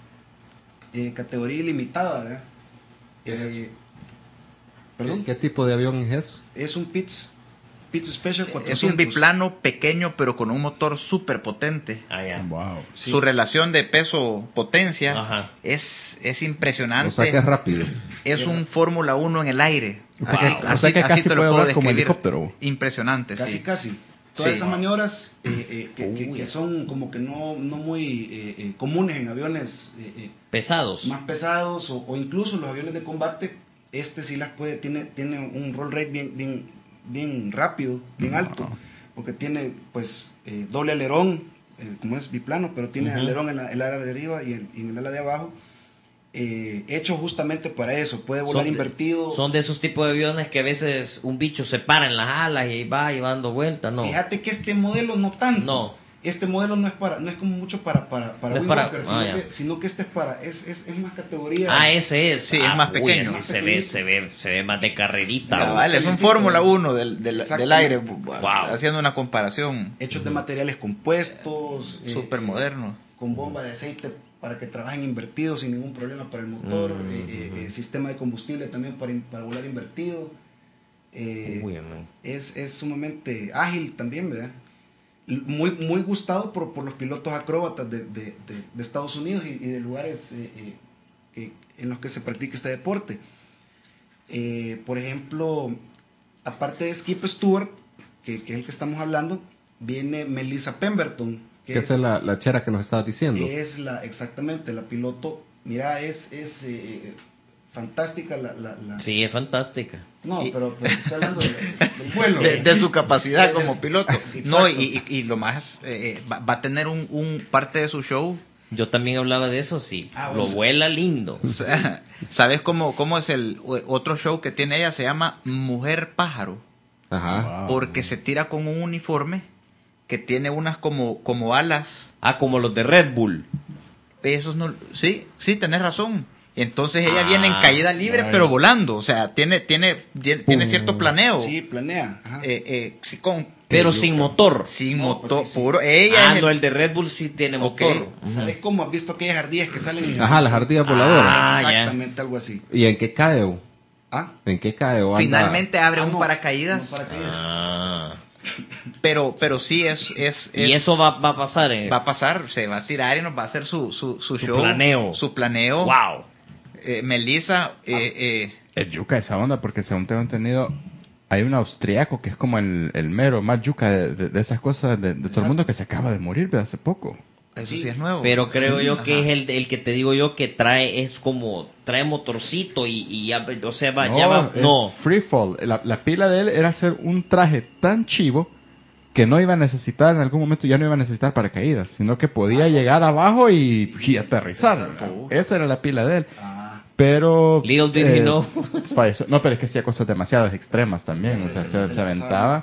eh, categoría ilimitada, ¿verdad? Eh, ¿Perdón? ¿Qué tipo de avión es eso? Es un Pitts, Pitts Special Es cuatrocientos. un biplano pequeño pero con un motor súper potente. Ah, ya. Wow. Sí. Su relación de peso-potencia Ajá. es, es impresionante. O sea que es rápido. Es un Fórmula uno en el aire. O sea Así, que- o así- sea que así casi te lo puede puedo volar como describir. helicóptero. Impresionante, Casi, sí. casi. Todas Sí. esas maniobras eh, eh, que, que- Uy. que son como que no, no muy eh, eh, comunes en aviones eh, eh, Pesados. más pesados o, o incluso los aviones de combate, este sí las puede, tiene, tiene un roll rate bien, bien, bien rápido, bien alto, porque tiene pues eh, doble alerón, eh, como es biplano, pero tiene Ujú. alerón en la- el ala de arriba y, el- y en el ala de abajo, eh, hecho justamente para eso, puede volar Son de- invertido. Son de esos tipos de aviones que a veces un bicho se para en las alas y ahí va y va dando vueltas, ¿no? Fíjate que este modelo no tanto. No. Este modelo no es para, no es como mucho para para para, No es Wind para- Walker, ah, sino, ya. que, sino que este es para es, es, es más categoría. Ah, ese es. Sí, es Ah, más uy, pequeño. así Más se ve, pequeñito. se ve, se ve más de carrerita. Cabal, es un Calentito. Fórmula uno del, del, Exacto. del aire, Wow. haciendo una comparación Hechos de materiales compuestos, eh, súper eh, moderno. con bomba de aceite para que trabajen invertidos sin ningún problema para el motor, Mm. eh, eh, eh, sistema de combustible también para, in- para volar invertido. Eh, Uy, man. es, es sumamente ágil también, ¿verdad? Muy, muy gustado por, por los pilotos acróbatas de, de- de- de Estados Unidos y, y de lugares eh, eh, que, en los que se practica este deporte. Eh, por ejemplo, aparte de Skip Stewart, que, que es el que estamos hablando, viene Melissa Pemberton, que Que esa es la, la chera que nos estabas diciendo. es la, exactamente, la piloto. Mira, es, es eh, fantástica la... la- la- Sí, es fantástica. No, Y- pero, pero estoy hablando de- del vuelo. De, de su capacidad como piloto. Exacto. No, y, y- y lo más, eh, va, va a tener un, un parte de su show. Yo también hablaba de eso, sí. Ah, Lo bueno. vuela lindo. O sea, ¿sabes cómo, cómo es el otro show que tiene ella? Se llama Mujer Pájaro. Ajá. Porque se tira con un uniforme que tiene unas como, como alas. Ah, como los de Red Bull. Esos no, sí, sí, tenés razón. Entonces ella Ah, viene en caída libre, nice. pero volando. O sea, tiene, tiene, tiene, tiene cierto planeo. Sí, planea. Ajá. Eh, eh, sí, con, Pero sin motor. sin No, motor, pues sí, sí. puro. Ella Ah, es no, el- el de Red Bull sí tiene Ok. motor. ¿Sabes cómo? ¿Has visto aquellas ardillas que salen en Ajá, las ardillas voladoras. Ah, ya. exactamente algo así. ¿Y en qué cae? o? ¿Ah? ¿En qué cae? o anda- finalmente abre Ah, un no, paracaídas. no, paracaídas. Ah. pero pero sí es... es, es y eso va, va a pasar. Eh. Va a pasar, se va a tirar y nos va a hacer su, su, su, Su show. planeo. Su planeo. Wow. Eh, Melissa... Eh, eh, Es yuca esa onda, porque según tengo entendido, hay un austriaco que es como el, el mero más yuca de, de, de esas cosas de, de todo el mundo que se acaba de morir de hace poco. eso sí, es nuevo. Pero creo Sí, yo ajá. que es el, el que te digo yo que trae, es como, trae motorcito y, y ya, o sea, va, ya va, es no. Freefall. La, la pila de él era hacer un traje tan chivo que no iba a necesitar, en algún momento ya no iba a necesitar paracaídas, sino que podía llegar abajo y, y aterrizar. Esa era la pila de él. Pero... Little did he know. falleció. No, pero es que hacía cosas demasiado extremas también. O sea, se, se aventaba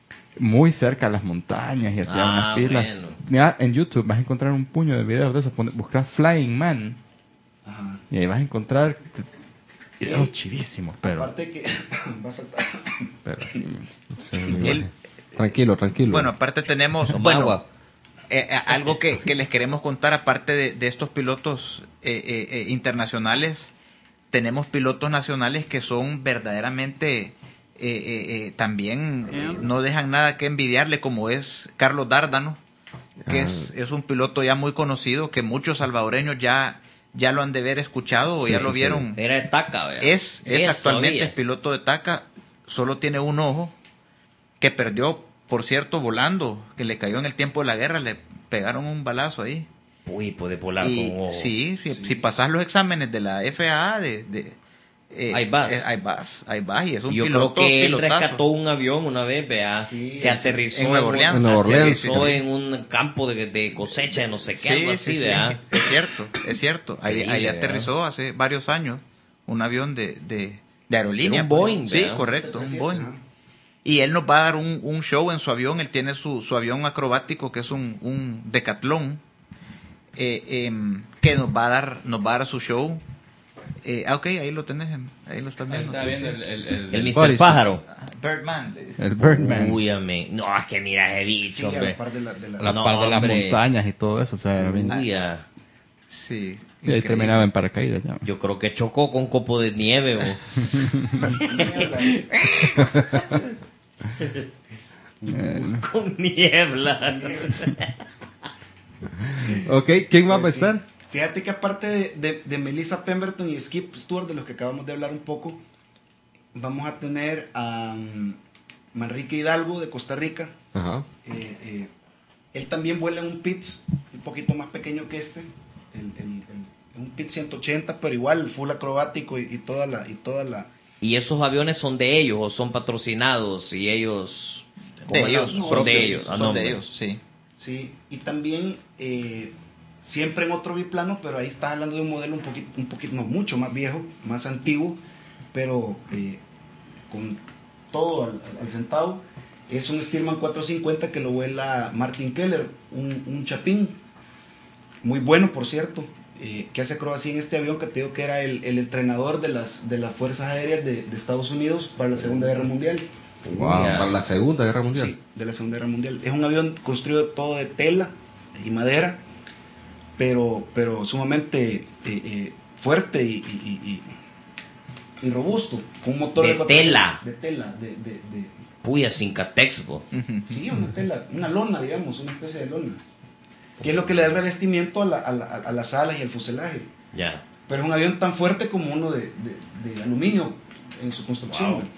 muy cerca a las montañas y hacía Ah, unas pilas. bueno. Mira, en YouTube vas a encontrar un puño de videos de esos. Pon- Busca Flying Man Ajá. y ahí vas a encontrar videos chivísimos, pero... Aparte que va a saltar. pero sí. Sí, Él- tranquilo, tranquilo. Bueno, aparte tenemos... Toma bueno, agua. eh, eh, algo que, que les queremos contar, aparte de, de estos pilotos eh, eh, eh, internacionales, tenemos pilotos nacionales que son verdaderamente... eh, eh, eh, también eh, no dejan nada que envidiarle, como es Carlos Dárdano, que es, es un piloto ya muy conocido, que muchos salvadoreños ya, ya lo han de ver escuchado o Sí, ya sí, lo sí. vierron. Era de Taca, ¿verdad? Es, es Eso actualmente había. es piloto de TACA, solo tiene un ojo, que perdió, por cierto, volando, que le cayó en el tiempo de la guerra, le pegaron un balazo ahí. Uy, puede volar Y con ojo. sí, si, si pasas los exámenes de la F A A, de, de, eh, Ahí vas. eh, ahí vas, ahí vas, y es un Yo piloto, creo que él pilotazo. rescató un avión una vez, vea, que aterrizó en Nueva un- Orleans. En Nueva Orleans, aterrizó sí. en un campo de, de cosecha, de no sé qué, Sí, algo sí, así, sí, ¿verdad? es cierto, es cierto. Ahí, Increíble, ahí ¿verdad? aterrizó hace varios años un avión de, de, de aerolínea. Era un pues. Boeing, Sí, ¿verdad? correcto, un Boeing. Ajá. Y él nos va a dar un, un show en su avión. Él tiene su, su avión acrobático, que es un, un Decathlon, eh, em, que nos va a dar nos va a dar su show. Eh, ah, ok, ahí lo tenés, em, ahí lo estás viendo. sí, sí. El mister bodysuit. Pájaro. Ah, Birdman. le dice. El Birdman. Uy, amén. No, es que mira ese bicho, Sí, a hombre. la par de la, de la- a la No, par de las hombre. montañas y todo eso. O sea, bien- Uy, ah. Sí. y ahí increíble. terminaba en paracaídas ya. Yo creo que chocó con un copo de nieve. ¿O? Con niebla. Ok, ¿quién va a Pues sí. empezar? Fíjate que aparte de, de, de Melissa Pemberton y Skip Stewart, de los que acabamos de hablar un poco, vamos a tener a um, Manrique Hidalgo de Costa Rica. Ajá. Eh, eh, él también vuela en un Pitts un poquito más pequeño que este, el, el, el- un Pitts ciento ochenta, pero igual full acrobático y, y toda la y toda la ¿Y esos aviones son de ellos o son patrocinados? Y ellos... De ¿cómo ellos, no? son Son de ellos. Ah, Son no, de hombre. ellos, sí. sí, y también eh, siempre en otro biplano, pero ahí está hablando de un modelo un poquito, un poquito, no mucho más viejo, más antiguo, pero eh, con todo al, al centavo. Es un Stearman cuatrocientos cincuenta que lo vuela Martin Keller, un, un chapín, muy bueno por cierto, eh, que hace acrobacia en este avión, que te digo que era el, el entrenador de las, de las Fuerzas Aéreas de, de Estados Unidos para la Segunda Guerra Mundial. Wow, Ya. para la Segunda Guerra Mundial. Sí, de la Segunda Guerra Mundial. Es un avión construido todo de tela y madera, pero, pero sumamente eh, eh, fuerte y, y- y- y- y robusto, con un motor De cuatrocientos tela. De tela, de, de, de- Puya, sin catexpo. Ujú. sí, una tela, una lona, digamos, una especie de lona. Que es lo que le da el revestimiento a, la- a la- a las alas y al fuselaje. Ya. Pero es un avión tan fuerte como uno de, de- de aluminio en su construcción. Wow.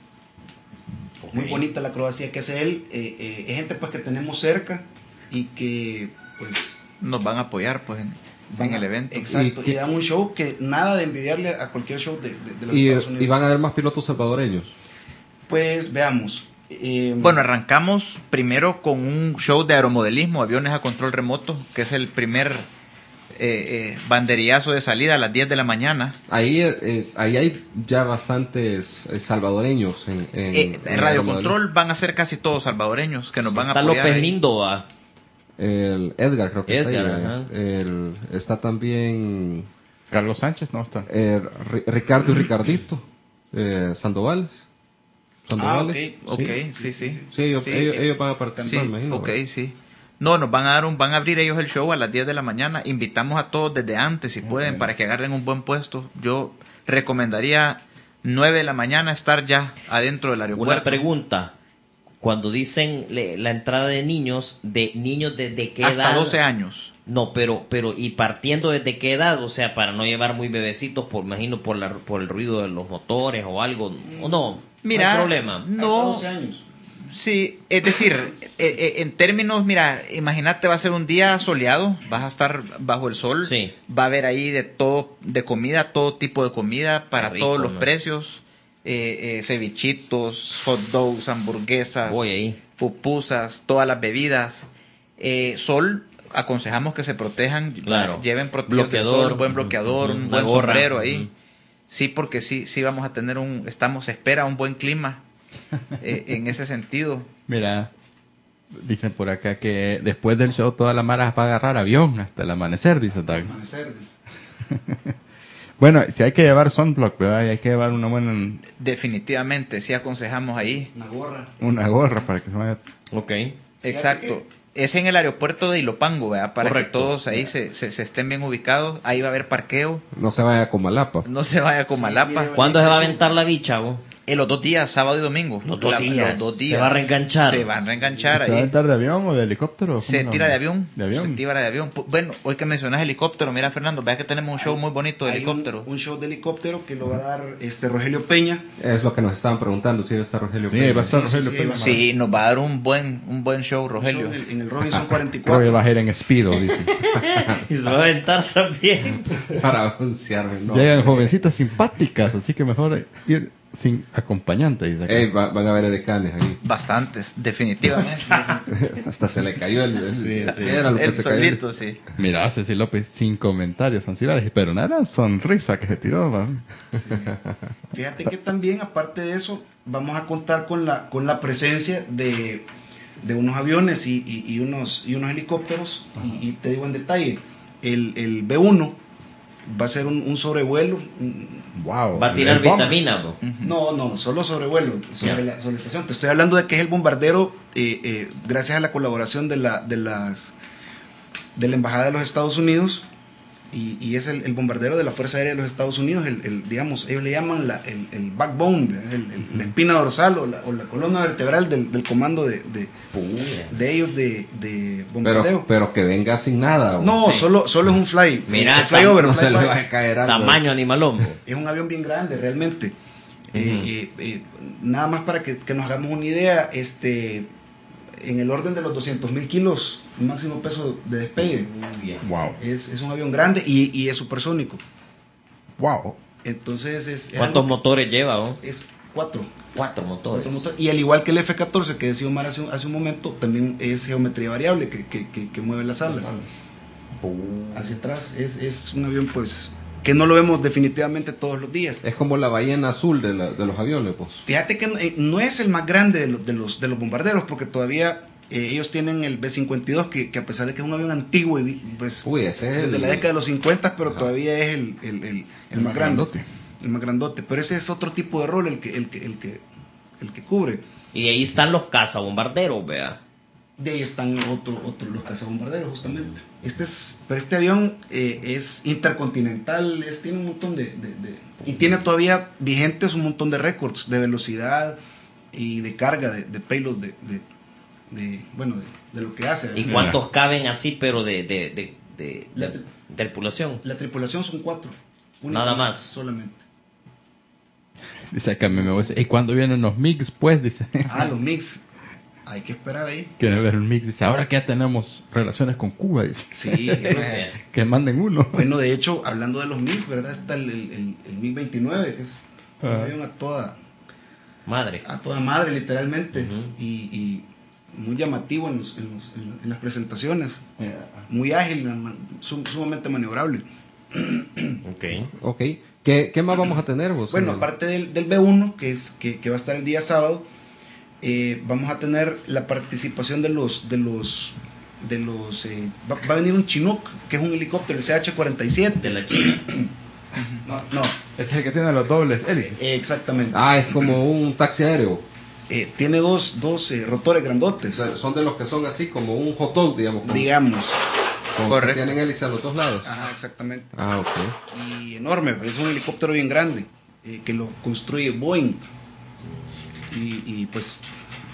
Muy Ok. bonita la acrobacia que hace él. Eh, eh, es gente pues que tenemos cerca y que pues Nos van a apoyar, pues, en, van en a- el evento. Exacto. Y Y, que- dan un show que nada de envidiarle a cualquier show de, de- de los Y, Estados Unidos. y van a haber más pilotos salvadoreños. Pues veamos. Eh, Bueno, arrancamos primero con un show de aeromodelismo, aviones a control remoto, que es el primer eh, eh, banderillazo de salida a las diez de la mañana. Ahí es, ahí hay ya bastantes eh, salvadoreños en, en, Eh, en Radio el modelo. Control van a ser casi todos salvadoreños que nos van Está a apoyar. López ahí. Lindo, ah. El Edgar creo que Edgar, está ahí. ajá. eh. El- está también Carlos Sánchez no está. eh, Ri- Ricardo y Ricardito eh, Sandoval. ah, ok. Sandovales. Ok, Sí, sí, sí. sí, ellos, Sí, ellos, eh, ellos van a Sí, participar, me imagino. ok, ¿verdad? sí. No, nos van a dar un, van a abrir ellos el show a las diez de la mañana. Invitamos a todos desde antes, si pueden, para que agarren un buen puesto. Yo recomendaría nueve de la mañana estar ya adentro del Una aeropuerto. pregunta. cuando dicen le- la entrada de niños, de niños desde qué Hasta edad? doce años. No, pero, pero, y partiendo desde qué edad, o sea, para no llevar muy bebecitos, por, imagino, por la, por el ruido de los motores o algo, o no, Mira, no hay problema. no, Hasta doce años. sí, es decir, eh, eh, en términos, mira, imagínate, va a ser un día soleado, vas a estar bajo el sol, Sí. va a haber ahí de todo, de comida, todo tipo de comida para Qué rico, todos los ¿no? precios, eh, eh, cevichitos, hot dogs, hamburguesas, Voy ahí. pupusas, todas las bebidas, eh, sol. Aconsejamos que se protejan, Claro. lleven protección del Bloqueador. sol, buen bloqueador, Ujú. un Una buen gorra. sombrero ahí. Ujú. Sí, porque sí, sí vamos a tener un, estamos, se espera un buen clima eh, en ese sentido. Mira, dicen por acá que después del show toda la mara va a agarrar avión hasta el amanecer, dice Doug. Amanecer, dice. Bueno, si hay que llevar sunblock, ¿verdad? Y hay que llevar una buena Definitivamente, sí aconsejamos ahí. Una gorra. una gorra para que se vaya. Ok. Exacto. Es en el aeropuerto de Ilopango, ¿verdad? Para Correcto. que todos ahí se, se, se estén bien ubicados. Ahí va a haber parqueo. No se vaya a Comalapa. No se vaya con Malapa. mire, ¿Cuándo se va a aventar la bicha, vos? En los dos días, sábado y domingo. Los dos La- días. Los dos Se días. va a reenganchar. Se va a reenganchar ¿Se va a ahí. aventar de avión o de helicóptero? Se ¿Cómo lo- tira de avión. De avión. Se tira de avión. Pu- Bueno, hoy que mencionas helicóptero, mira Fernando, vea que tenemos un show muy bonito de Hay un- helicóptero. Un, show de helicóptero que lo va a dar este Rogelio Peña. Es lo que nos estaban preguntando, si está Rogelio Sí, Peña. va a estar Sí, sí, Rogelio sí, Peña. va a Sí, nos va a dar un buen, un buen show, Rogelio. Un show en, el, en el Robinson cuarenta y Creo que cuatro. va a ir en Speedo, dice. Y se va a aventar también. Para anunciarme, no. Llegan jovencitas simpáticas, así que mejor ir sin acompañante, dice acá. Ey, va- van a ver edecanes ahí. Bastantes, definitivamente. Hasta se le cayó el... el- Sí, sí. era lo que El se cayó. solito, sí. Mira, Ceci López, sin comentarios, Zanzíbar, pero una gran sonrisa que se tiró, ¿va? Fíjate que también, aparte de eso, vamos a contar con la, con la presencia de, de unos aviones y, y- y unos, y unos helicópteros. Y, y te digo en detalle, el, el B uno va a ser un, un sobrevuelo. un- Wow. Va a tirar El bomb. vitamina, vos. No, no, solo sobrevuelo, sobre, Ya. la, sobre la estación. Te estoy hablando de que es el bombardero, eh, eh, gracias a la colaboración de la, de las, de la Embajada de los Estados Unidos. Y, y es el, el bombardero de la Fuerza Aérea de los Estados Unidos, el, el, digamos, ellos le llaman la, el, el backbone, ¿verdad? el, el- la espina dorsal o la, o la columna vertebral del, del comando de, de, de ellos de, de bombardeo. Pero, pero que venga sin nada. ¿o? no, sí. solo, solo es un fly. Mira, un flyover, no un se le flyby. va a caer algo. Tamaño animalón, vos. Es un avión bien grande, realmente. Eh, eh, eh, nada más para que, que nos hagamos una idea, este, en el orden de los doscientos mil kilos, máximo peso de despegue. Wow. Es, es un avión grande y, y es supersónico. Wow. Entonces es, es ¿Cuántos algo- motores lleva, vos? es cuatro. Cuatro motores. Cuatro motores. Y al igual que el F catorce que decía Omar hace un, hace un momento, también es geometría variable que, que, que, que mueve las alas. Hacia atrás es, es un avión pues que no lo vemos definitivamente todos los días. Es como la ballena azul de, la- de los aviones, pues. Fíjate que eh, no es el más grande de los, de los, de los bombarderos, porque todavía eh, ellos tienen el B cincuenta y dos, que, que a pesar de que es un avión antiguo, y pues Uy, ese es desde el- la década de los cincuenta, pero Ajá. todavía es el, el, el, el más grandote. El más grandote. Pero ese es otro tipo de rol el que, el que, el que, el que cubre. Y ahí están los cazabombarderos, vea. De ahí están otro, otro, los cazabombarderos, justamente. Este es, pero este avión eh, es intercontinental, es, tiene un montón de, de- de- y tiene todavía vigentes un montón de récords de velocidad y de carga, de, de payload, de, de, de, bueno, de, de lo que hace. ¿Y cuántos caben así, pero de, de, de, de, La de- tri- de tripulación? La tripulación son cuatro. Nada más. Solamente. Dice acá, me voy a decir, ¿y cuándo vienen los mix? Pues, dice. Ah, los mix. Hay que esperar ahí. Quiere ver un mix. Dice, ahora que ya tenemos relaciones con Cuba, dice. Sí. Que manden uno. Bueno, de hecho, hablando de los mix, ¿verdad? Está el, el, el, el MiG veintinueve, que es un Ah. avión a toda, Madre. a toda madre, literalmente. Ujú. y, y muy llamativo en, los, en, los- en la- en las presentaciones. Muy ágil, man- sum- sumamente maniobrable. Ok. Ok. ¿Qué, qué más vamos a tener vos? Bueno, Manuel? aparte del, del B uno, que, es, que, que va a estar el día sábado, eh, vamos a tener la participación de los... De los de los eh, va, va a venir un Chinook, que es un helicóptero, el C H cuarenta y siete. De la China. No, no, Ese es el que tiene los dobles hélices. eh, exactamente. Ah, es como un taxi aéreo. Eh, tiene dos, dos eh, rotores O grandotes, sea, son de los que son así como un hot dog, digamos. Con, digamos. con- que Correcto. tienen hélice a los dos lados. Ajá, exactamente. Ah, ok. Y enorme, es un helicóptero bien grande, eh, que lo construye Boeing. Y, y, pues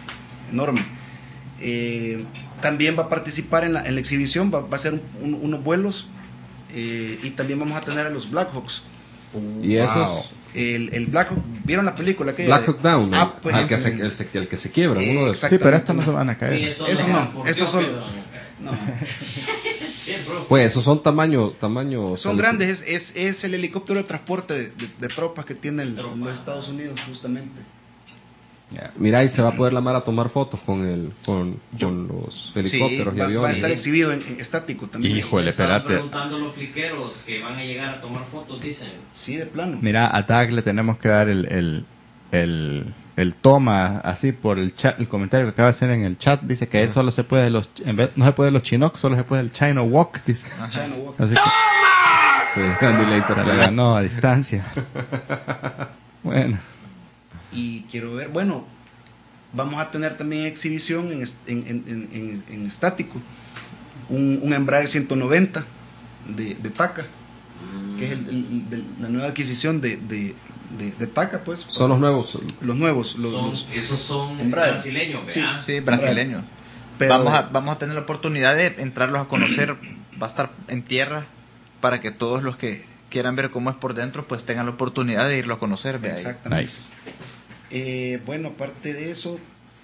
enorme. Eh, también va a participar en la, en la exhibición, va, va a hacer un, un, unos vuelos, eh, y también vamos a tener a los Blackhawks. Y esos... El, el Black Hawk, ¿vieron la película? Que Black Hawk Down, ah, pues, el, que ese, se, el, se, el que se quiebra. eh, Uno de... Sí, pero estos no se van a caer. Sí, esto Eso no, ¿por estos qué son... se van a caer? No. Pues esos son tamaño... tamaño Son grandes, es, es, es el helicóptero de transporte de, de, de tropas que tienen los Estados Unidos, justamente. Yeah. Mira, y se va a poder la mar a tomar fotos con el con, con los helicópteros Sí, y va, aviones. va a estar exhibido en, en estático también. Híjole, Me estaban espérate. preguntando los fliqueros que van a llegar a tomar fotos, dicen. Sí, de plano. Mira, a Tag le tenemos que dar el, el, el, el toma así por el chat, el comentario que acaba de hacer en el chat. Dice que él solo se puede de los, en vez, no se puede de los Chinook, solo se puede del China Walk. Dice. China Walk. Así que Sí, Andy le se interpeló. le ganó a distancia. Bueno. Y quiero ver, bueno, vamos a tener también exhibición en, est- en, en, en, en- en estático. Un, un Embraer ciento noventa de, de T A C A, que es el- el- el- la nueva adquisición de, de, de, de T A C A, pues. Son los nuevos. Los nuevos. Los, Son- los- esos son Embraer. brasileños, Sí. ¿verdad? Sí, brasileños. Pero- vamos, a, vamos a tener la oportunidad de entrarlos a conocer. Va a estar en tierra para que todos los que quieran ver cómo es por dentro, pues tengan la oportunidad de irlo a conocer. Ve ahí. Exactamente. Nice. Eh, bueno, aparte de eso,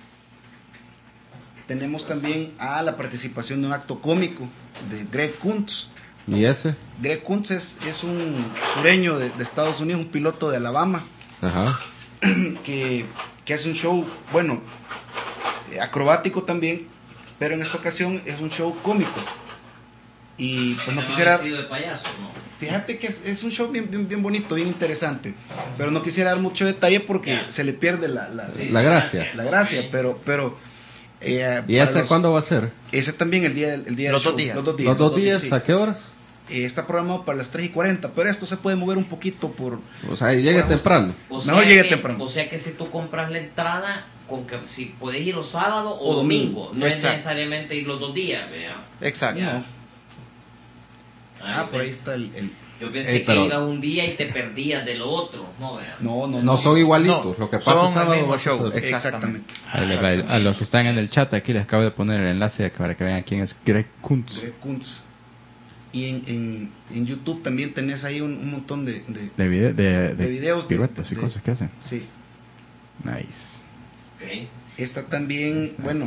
tenemos también a la participación de un acto cómico de Greg Kuntz. ¿Y ese? Greg Kuntz es, es un sureño de, de Estados Unidos, un piloto de Alabama, Ajá. que, que hace un show, bueno, eh, acrobático también, pero en esta ocasión es un show cómico. Y pues no ¿Se va quisiera... vestido de payaso, no? Fíjate que es, es un show bien, bien, bien bonito, bien interesante, pero no quisiera dar mucho detalle porque Ya. se le pierde la, la, Sí, La gracia. la gracia, Ok. pero... pero eh, ¿Y para ese los- cuándo va a ser? Ese también el día del el día Los del dos show, días. Los dos días. ¿Los dos días? sí. ¿A qué horas? Eh, está programado para las tres y cuarenta, pero esto se puede mover un poquito por... O sea, llegue Bueno, temprano. O Mejor sea llegue que- temprano. O sea que si tú compras la entrada, con que si puedes ir los sábados o, O domingo. domingo, no es Exacto. necesariamente ir los dos días, ¿verdad? Exacto. Ya. No. Ah, Ah, por ahí pues, está el... el- Yo pensé Eh, pero- que ibas un día y te perdías del otro, ¿no? ¿verdad? No, no, No son igualitos. No, Lo que pasa son es el sábado. mismo va a show. ser- Exactamente. Ahí les va. A los que están en el chat aquí les acabo de poner el enlace para que vean quién es Greg Kuntz. Greg Kuntz. Y en, en, en YouTube también tenés ahí un, un montón de... de- De, vide- de, de, De videos de- piruetas y de- cosas que hacen. sí. Nice. Ok. Está también, Nice, nice. bueno,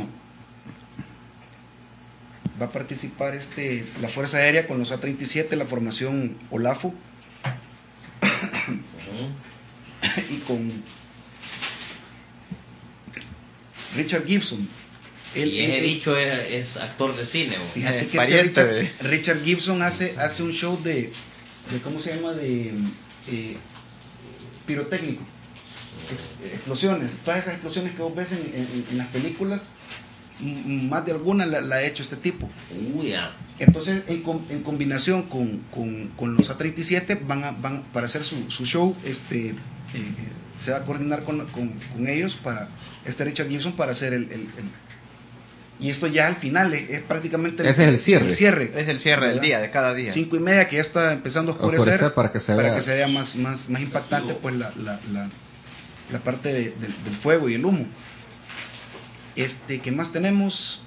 va a participar este la Fuerza Aérea con los A treinta y siete, la formación OLAFO, Ujú. y con Richard Gibson. Él- Y ese él- dicho es, es actor de cine, ¿o? Fíjate Eh, que este pariente Richard, Richard Gibson hace, hace un show de, de ¿cómo se llama? De eh, pirotécnico. Eh, Explosiones. Todas esas explosiones que vos ves en, en- en las películas, m- más de alguna la, la ha hecho este tipo. Uy, ya. Entonces, en, com- en combinación con, con- con los A treinta y siete, van, a, van para hacer su, su show, este, eh, se va a coordinar con, con- con ellos para, este Richard Gibson, para hacer el... el- el- y esto ya al final es, es prácticamente Ese es el cierre. el cierre. Es el cierre del ¿verdad? día, de cada día. Cinco y media, que ya está empezando a oscurecer, Oscurecer para que se para vea. que se vea más, más, más impactante pues la, la, la, la parte de- del- del fuego y el humo. Este, ¿qué más tenemos?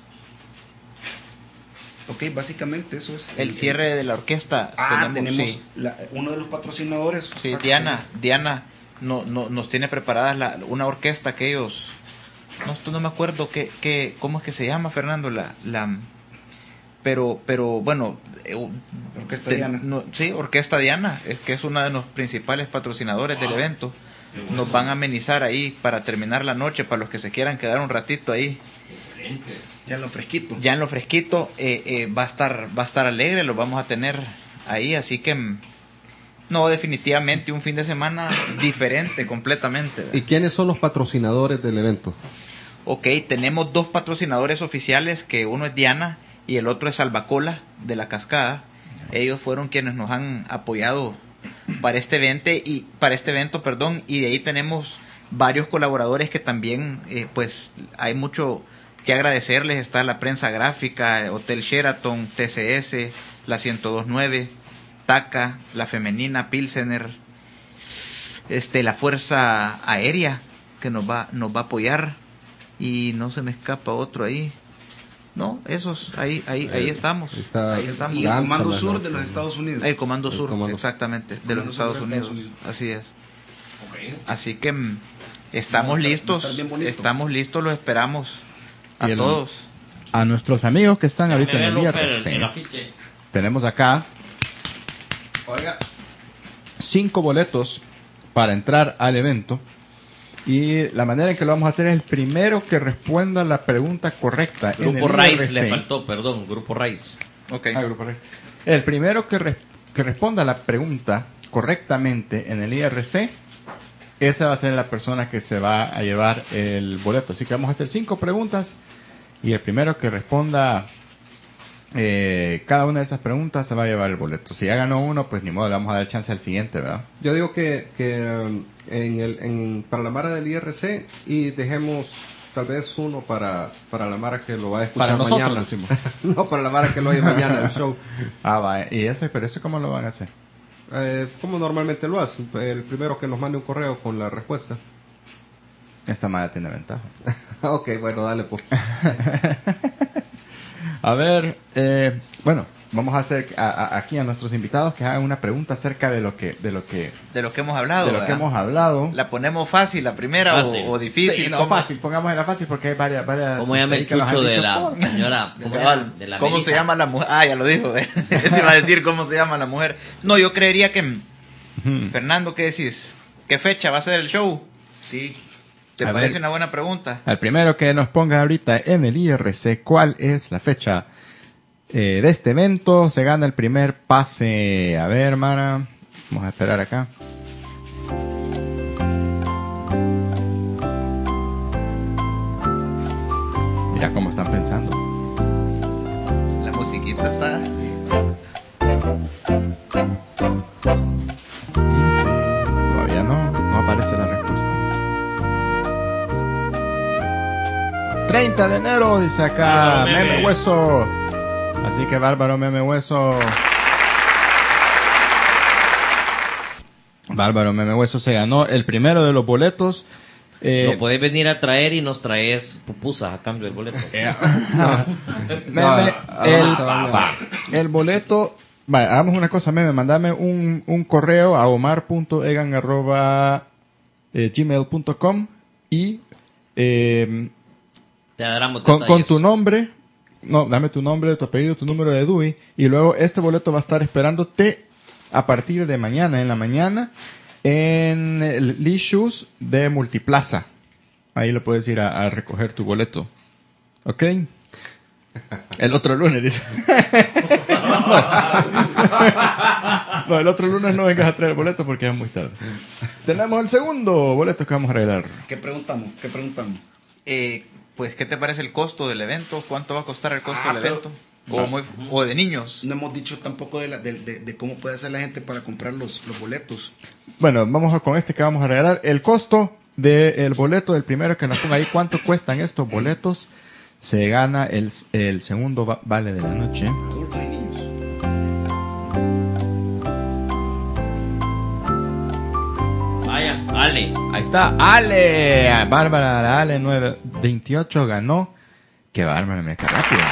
Ok, básicamente eso es El cierre de la orquesta. Ah, tenemos, tenemos, sí. la- uno de los patrocinadores. Sí, Diana, Diana no, no, nos tiene preparadas la, una orquesta que ellos, no, esto no me acuerdo que, que, cómo es que se llama, Fernando, la, la, pero, pero bueno, eh, Orquesta te- Diana. no, sí, Orquesta Diana, es que es uno de los principales patrocinadores del evento. Nos van a amenizar ahí para terminar la noche, para los que se quieran quedar un ratito ahí. Excelente. Ya lo fresquito. Ya en lo fresquito eh, eh, va a estar va a estar alegre, lo vamos a tener ahí, así que mm, no, definitivamente un fin de semana diferente completamente. ¿verdad? ¿Y quiénes son los patrocinadores del evento? Ok, tenemos dos patrocinadores oficiales, que uno es Diana y el otro es Salvacola de la Cascada. Ellos fueron quienes nos han apoyado para este evento y para este evento, perdón, y de ahí tenemos varios colaboradores que también eh, pues hay mucho que agradecerles. Está la prensa gráfica, Hotel Sheraton, T C S, la ciento dos nueve, T A C A, la femenina Pilsener, este la Fuerza Aérea que nos va nos va a apoyar. y no se me escapa otro ahí. No, esos, ahí, ahí, ahí estamos. Está Ahí estamos. Y el Comando Gantz, Sur ¿no? de los Estados Unidos. El Comando El Sur, Comando- exactamente, de Comando los Sur Estados de Unidos. Estados Unidos. Así es. Ok. Así que mm, estamos Va a estar- listos, va a estar bien bonito. estamos listos, los esperamos a Y el- todos. A nuestros amigos que están ahorita en el Déjame verlo, I R Fer, el C, afiche. tenemos acá, oiga, cinco boletos para entrar al evento. Y la manera en que lo vamos a hacer es el primero que responda la pregunta correcta. en Grupo el Rice I R C. le faltó, perdón, Grupo Rice. Ok. Ah, Grupo Rice. El primero que, re- que responda la pregunta correctamente en el I R C, esa va a ser la persona que se va a llevar el boleto. Así que vamos a hacer cinco preguntas y el primero que responda eh, cada una de esas preguntas se va a llevar el boleto. Si ya ganó uno, pues ni modo, le vamos a dar chance al siguiente, ¿verdad? Yo digo que, que um, en el, en, para la Mara del I R C y dejemos tal vez uno para, para la Mara que lo va a escuchar Para nosotros, mañana. decimos. No, para la Mara que lo oye mañana el show. Ah, va. ¿Y ese? ¿Pero ese cómo lo van a hacer? Eh, como normalmente lo hacen, el primero que nos mande un correo con la respuesta. Esta madre tiene ventaja. Ok, bueno, dale pues. A ver, eh, bueno, vamos a hacer a- a- aquí a nuestros invitados que hagan una pregunta acerca de lo que de lo que De lo que hemos hablado. de lo que ¿verdad? hemos hablado. La ponemos fácil, la primera, o- Fácil. O, difícil. Sí, no, ¿cómo- fácil, pongámosla fácil porque hay varias varias ¿Cómo llama el ahí que nos han chucho de dicho, la "Por- señora? ¿Cómo, Cabal, de la ¿Cómo Melissa? se llama la mujer? Ah, ya lo dijo. Eso iba a decir cómo se llama la mujer. No, yo creería que... Ujú. Fernando, ¿qué decís? ¿Qué fecha va a ser el show? Sí. ¿Te A parece ver. una buena pregunta? Al primero que nos ponga ahorita en el I R C cuál es la fecha eh, de este evento, se gana el primer pase. A ver, hermana, vamos a esperar acá. Mira cómo están pensando. La musiquita está... Todavía no, no aparece la respuesta. treinta de enero, dice acá, Bárbaro Meme. Meme Hueso. Así que Bárbaro Meme Hueso. Bárbaro Meme Hueso se ganó el primero de los boletos. Eh, Lo podéis venir a traer y nos traes pupusas a cambio del boleto. Meme, No, el, ahora se van a- el boleto. Vale, hagamos una cosa, Meme, mandame un, un correo a omar punto egan arroba gmail punto com y eh, Te daremos con, con detalles. tu nombre, no, dame tu nombre, tu apellido, tu número de D U I y luego este boleto va a estar esperándote a partir de mañana, en la mañana, en el Lee Shoes de Multiplaza. Ahí lo puedes ir a, a recoger tu boleto. ¿Ok? El otro lunes, dice. No, el otro lunes no vengas a traer el boleto porque es muy tarde. Tenemos el segundo boleto que vamos a regalar. ¿Qué preguntamos? ¿Qué preguntamos? Eh, pues, ¿qué te parece el costo del evento? ¿Cuánto va a costar el costo Ah, del pero- evento? O, muy- o de niños. No hemos dicho tampoco de, la, de, de- de cómo puede hacer la gente para comprar los, los boletos. Bueno, vamos a- con este que vamos a regalar. El costo del boleto, del primero que nos ponga ahí, cuánto cuestan estos boletos. Se gana el, el segundo va- vale de la noche. Adultos y niños. Vaya, Ale. Ahí está, Ale. Bárbara, la Ale nueve veintiocho ganó. Qué bárbara, me cae rápido.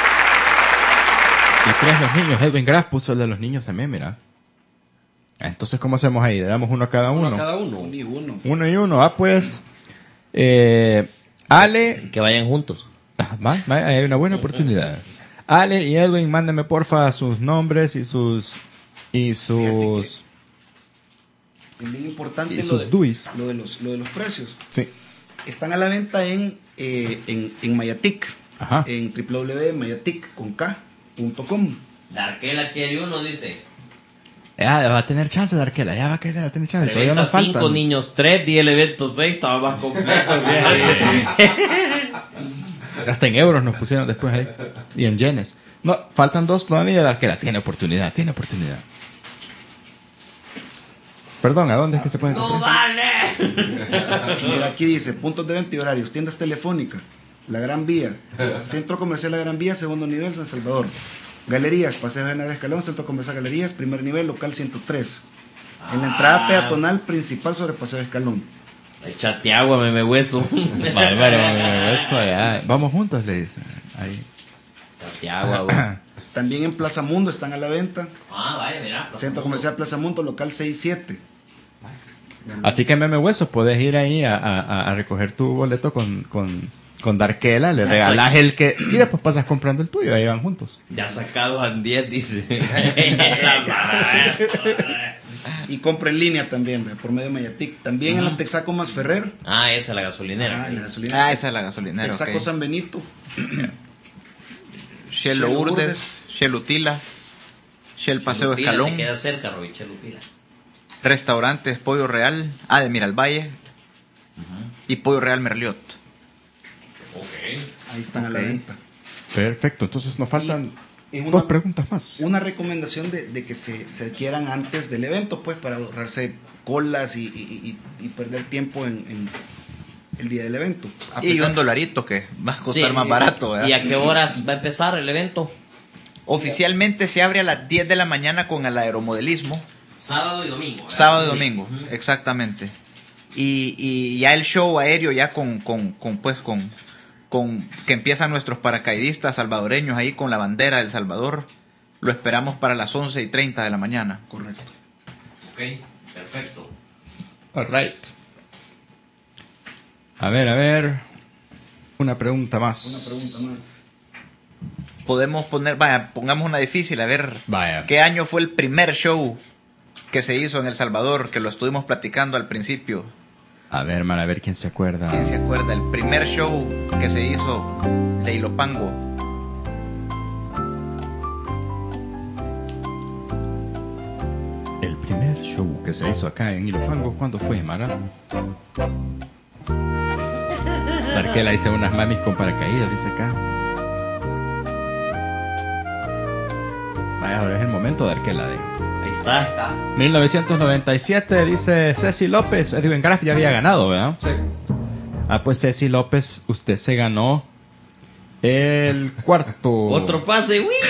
Y tres los niños. Edwin Graf puso el de los niños también, mira. Entonces, ¿cómo hacemos ahí? Le damos uno a cada uno. Uno a cada uno. Uno y uno. Uno y uno. Ah, pues. Eh, Ale. Que vayan juntos. Ah, va, va, hay una buena oportunidad. Ale y Edwin, mándenme porfa sus nombres y sus. Y sus. Es bien importante Y lo, sus de, D U Is. lo, de los, lo de los precios. Sí. Están a la venta en, eh, en, en Mayatic. Ajá. En w w w punto mayatic con k punto com. Darkela quiere uno, dice. Ya va a tener chance de Arquela, ya va a querer tener chance. Todavía Preventa nos faltan. cinco niños, tres, di el evento seis, estaba más complejo. Hasta en euros nos pusieron después ahí. Y en yenes. No, faltan dos todavía de Arquela. Tiene oportunidad, tiene oportunidad. Perdón, ¿a dónde es que se pueden ¡No comprar? vale! Mira, aquí dice, puntos de venta y horarios, tiendas telefónicas, La Gran Vía, Centro Comercial La Gran Vía, segundo nivel, San Salvador. Galerías, Paseo General Escalón, Centro Comercial Galerías, primer nivel, local ciento tres. En la entrada Ah. peatonal principal sobre Paseo Escalón. Echate agua, meme hueso. Bárbaro, meme hueso, ya. Vamos juntos, le dicen. Ahí. Echate agua, güey. También en Plaza Mundo están a la venta. Ah, vaya, mira. Plaza Centro Mundo. Comercial Plaza Mundo, local seis siete. Así que meme hueso, puedes ir ahí a, a, a recoger tu boleto con, con, con Darkela, le regalas el que y después pasas comprando el tuyo, ahí van juntos. Ya sacados a diez, dice. Y compra en línea también, ¿ve? Por medio de Mayatic. También en la Texaco Más Ferrer. Ah, esa es la gasolinera. Ah, en la gasolinera. Ah, esa es la gasolinera. Texaco ok. San Benito. Shell Shell Lourdes, Lourdes. Shell Utila, Shell Paseo Chelutila, Escalón, se queda cerca, Robiche Lutila. Restaurantes Pollo Real, ah, de Miralvalle, y Pollo Real Merliot. Ok. Ahí están a la Ok. venta. Perfecto, entonces nos faltan Y es una- dos preguntas más. Una recomendación de, de que se, se adquieran antes del evento, pues, para ahorrarse colas y, y- y- y perder tiempo en, en el día del evento. A Y pesar- un dolarito que va a costar Sí. más barato, ¿verdad? ¿Y a qué horas va a empezar el evento? Oficialmente se abre a las diez de la mañana con el aeromodelismo. Sábado y domingo. ¿verdad? Sábado y Sí. domingo, Ujú. exactamente. Y, y ya el show aéreo ya con, con, con pues con, con que empiezan nuestros paracaidistas salvadoreños ahí con la bandera de El Salvador, lo esperamos para las once y treinta de la mañana. Correcto. Ok, perfecto. All right. A ver, a ver. Una pregunta más. Una pregunta más. Podemos poner, vaya, pongamos una difícil, a ver, Vaya. ¿qué año fue el primer show que se hizo en El Salvador, que lo estuvimos platicando al principio? A ver, man, a ver quién se acuerda. ¿Quién se acuerda? El primer show que se hizo de Ilopango. El primer show que se hizo acá en Ilopango, ¿cuándo fue, Mara? Darkela hice unas mamis con paracaídas, dice acá. Vaya, ahora es el momento, Darkela, de... Ahí está. mil novecientos noventa y siete, dice Ceci López. Edwin Graf ya había ganado, ¿verdad? Sí. Ah, pues Ceci López, usted se ganó el cuarto. Otro pase, ¡uy!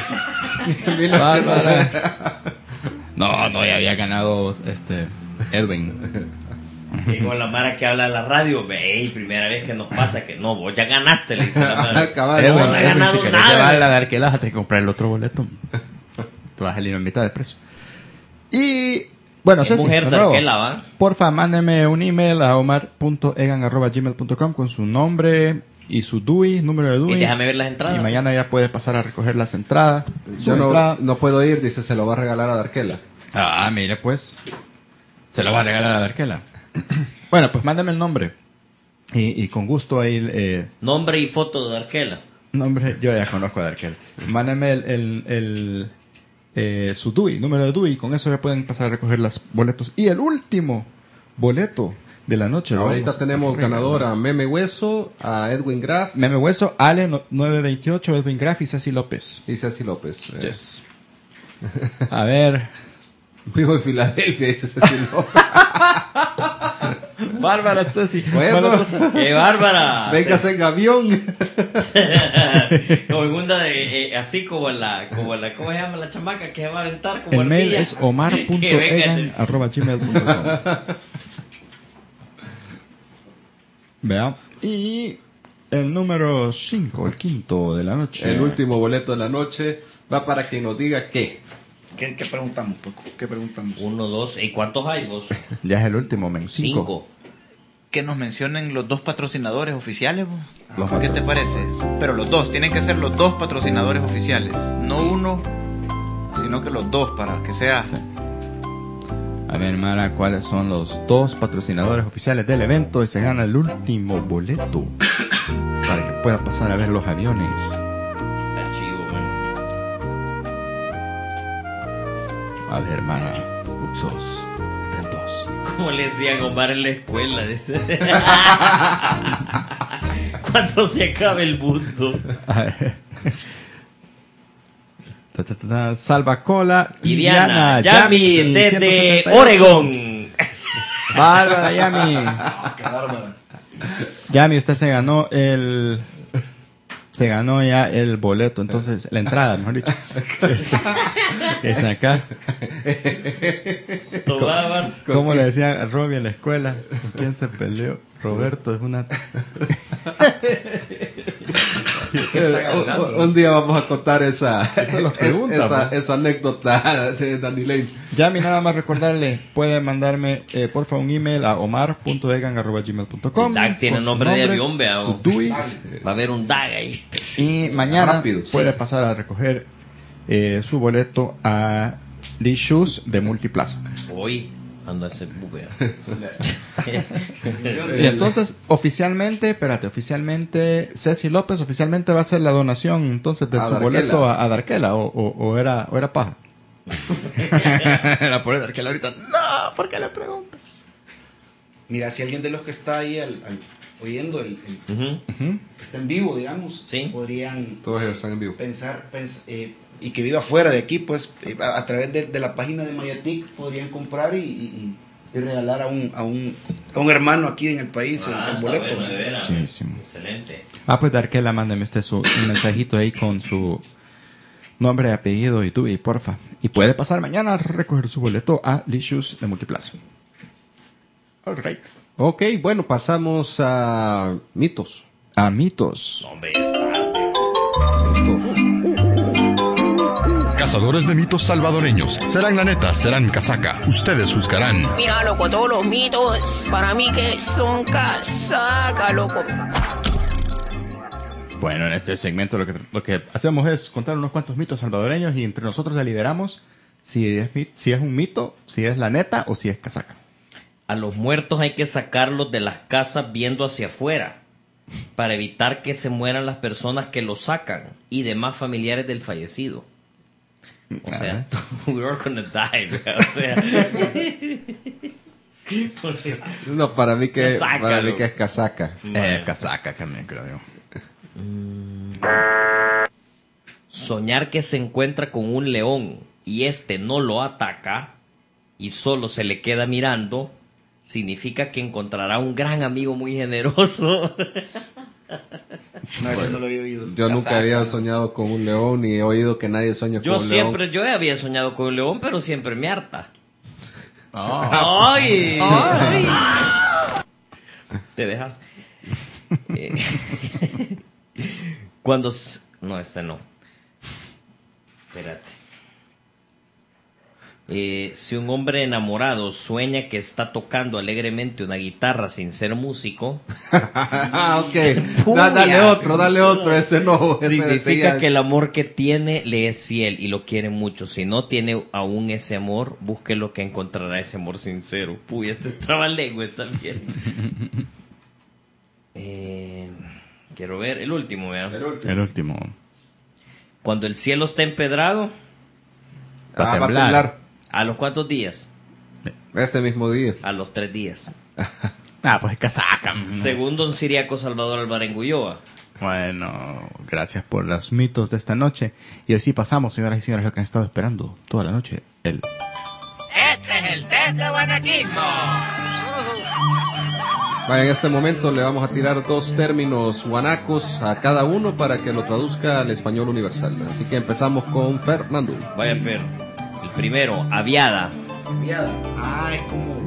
Bárbara. No, no, ya había ganado este Edwin. Y con la mara que habla en la radio, ve, primera vez que nos pasa que no, vos ya ganaste, le dice la mara. Cabal, Edwin, no ha Edwin, ganado si querés nada. llevar la Darkela, déjate comprar el otro boleto. Te vas a salir a mitad de precio. Y bueno, Es Ceci, mujer de nuevo, Darkela, ¿va? porfa, mándeme un email a omar punto egan arroba gmail punto com con su nombre y su D U I, número de D U I. Y déjame ver las entradas. Y mañana ya puede pasar a recoger las entradas. Su Yo no, entrada. no puedo ir, dice, se lo va a regalar a Darkela. Ah, mire pues. Se lo va a regalar a Darkela. Bueno, pues mándame el nombre. Y, y con gusto ahí... Eh, Nombre y foto de Darkela. nombre, yo ya conozco a Darkela. Mándame el... el, el eh, su D U I, número de D U I. Y con eso ya pueden pasar a recoger los boletos. Y el último boleto de la noche. lo Ahorita vamos tenemos a regalar. ganador a Meme Hueso, a Edwin Graf Meme Hueso, Ale no- nueve veintiocho, Edwin Graf y Ceci López. y Ceci López. Eh, Yes. A ver. Vivo en Filadelfia, dice Ceci López. Bárbara Ceci. Bueno. ¡Qué bárbara! Véngase en avión. Como en una de, eh, así como la, como la, ¿cómo se llama la chamaca que se va a aventar? Como El mail ardilla? es omar punto Que venga egan de- arroba gmail punto com. Vea. Y el número cinco, el quinto de la noche. El último boleto de la noche va para quien nos diga qué. ¿Qué, qué preguntamos, Paco? ¿Qué preguntamos? Uno, dos, ¿y cuántos hay vos? Ya es el último, men. Cinco. Cinco. Que nos mencionen los dos patrocinadores oficiales, ¿vos? Los ¿Qué te patrocinadores. parece? Pero los dos, tienen que ser los dos patrocinadores oficiales. No uno, sino que los dos, para que sea... Sí. A ver, Mara, ¿cuáles son los dos patrocinadores oficiales del evento? Y se gana el último boleto para que pueda pasar a ver los aviones. Está chivo, bueno. A ver, Mara, Uxos, atentos. Como le decían Omar en la escuela. dice. Cuando se acabe el mundo. A ver. Ta, ta, ta, ta. Salvacola Y Diana, Diana, Yami, desde ciento setenta y ocho. Oregon. Bárbara, Yami. Qué bárbara. Yami, usted se ganó el se ganó ya el boleto, entonces, la entrada, mejor dicho. Este, que es acá. Tomaban. ¿Cómo le decían a Robbie en la escuela? ¿Con quién se peleó? Roberto es una... Eh, un, un día vamos a contar esa, Eso los es- pregunta, esa, ¿no? esa anécdota de Danny Lane. Yami, nada más recordarle, puede mandarme, eh, porfa, un email a omar punto egan arroba gmail punto com. Dag tiene con su nombre de avión, vea, su o- tweet. Va a haber un Dag ahí. Y mañana Rápido, puede sí. pasar a recoger eh, su boleto a Lee Shoes de Multiplaza. Hoy anda ese bubea. Y entonces, oficialmente, espérate, oficialmente, Ceci López oficialmente va a hacer la donación entonces de A su Darkela. boleto a, a Darkela, o, o, o era, o era paja. La pobre Darkela ahorita, no, ¿por qué le pregunto? Mira, si alguien de los que está ahí al- al- oyendo, el, el- Ujú. que está en vivo, digamos, Sí. podrían Todos ellos están en vivo. pensar, pens- eh, y que viva fuera de aquí, pues eh, a, a través de, de la página de Mayatic podrían comprar y, y- y regalar a un, a, un, a un hermano aquí en el país el- Ah, el, está boleto. bueno, de veras. Chidísimo. Excelente. Ah, pues Darkela, mándeme usted su, un mensajito ahí con su nombre, apellido y tu y porfa. Y puede pasar mañana a recoger su boleto a Lee Shoes de Multiplaza. All right. Ok, bueno, pasamos a mitos. A mitos. Hombre, está. Cazadores de mitos salvadoreños. Serán la neta, serán casaca. Ustedes juzgarán. Mira, loco, todos los mitos para mí que son casaca, loco. Bueno, en este segmento lo que, lo que hacemos es contar unos cuantos mitos salvadoreños y entre nosotros deliberamos si es, mi- si es un mito, si es la neta o si es casaca. A los muertos hay que sacarlos de las casas viendo hacia afuera para evitar que se mueran las personas que los sacan y demás familiares del fallecido. O sea, we were gonna die, ¿verdad? O sea, No, para mí que, Casaca, para mí loco. que es casaca. Eh, casaca también, creo yo. soñar que se encuentra con un león y este no lo ataca y solo se le queda mirando, significa que encontrará un gran amigo muy generoso. No, eso no lo había oído. Yo nunca había soñado con un león ni he oído que nadie sueña Yo con un siempre, león. yo había soñado con un león, pero siempre me harta. ¡Ay! ¡Ay! Te dejas. Eh, Cuando... s- No, este no. Espérate. Eh, si un hombre enamorado sueña que está tocando alegremente una guitarra sin ser músico, Ah, ok. Puya. Da- dale otro, dale otro. Ese no. Ese significa de- que el amor que tiene le es fiel y lo quiere mucho. Si no tiene aún ese amor, busque lo que encontrará ese amor sincero. Uy, este es trabalenguas también. eh, quiero ver el último, vean. El último. Cuando el cielo está empedrado, Ah, va a temblar. temblar. ¿a los cuántos días? Ese mismo día. A los tres días. Ah, pues es casaca. Según don Siriaco Salvador Alvarengo Ulloa. Bueno, gracias por los mitos de esta noche. Y así pasamos, señoras y señores, lo que han estado esperando toda la noche. El Este es el test de guanaquismo. Vaya, en este momento le vamos a tirar dos términos guanacos a cada uno para que lo traduzca al español universal. Así que empezamos con Fernando. Vaya Fer. El primero, aviada. Aviada. Ah, es como.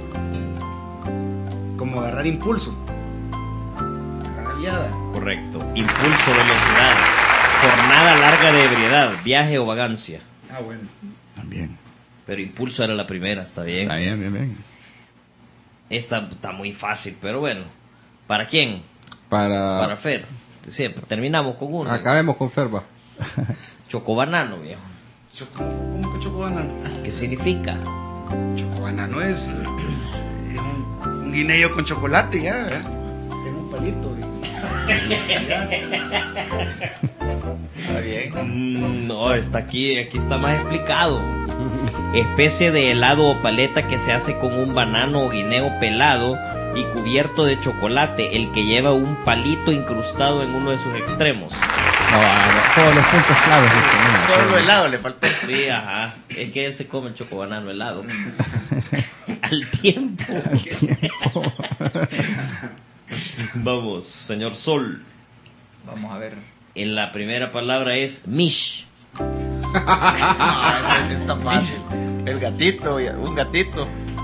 Como agarrar impulso. Agarrar aviada. Correcto. Impulso, velocidad. Jornada larga de ebriedad, viaje o vagancia. Ah, bueno. también. Pero impulso era la primera, está bien. Está bien, bien, bien. Esta está muy fácil, pero bueno. ¿Para quién? Para. Para Fer. Siempre. Terminamos con uno. Acabemos con Ferba. Chocobanano, viejo. Choco, ¿Cómo que chocobanano? ¿Qué significa? Chocobanano es, es un, un guineo con chocolate ya, ¿verdad? Es un palito. Está bien. Mm, no, está aquí, aquí está más explicado. Especie de helado o paleta que se hace con un banano o guineo pelado y cubierto de chocolate, el que lleva un palito incrustado en uno de sus extremos. No, no, todos los puntos claves. los tenemos. Solo helado le faltó. Sí, ajá. Es que él se come el chocobanano helado. Al tiempo. Vamos, señor Sol. Vamos a ver. En la primera palabra es Mish. Ah, está, está fácil. El gatito, un gatito.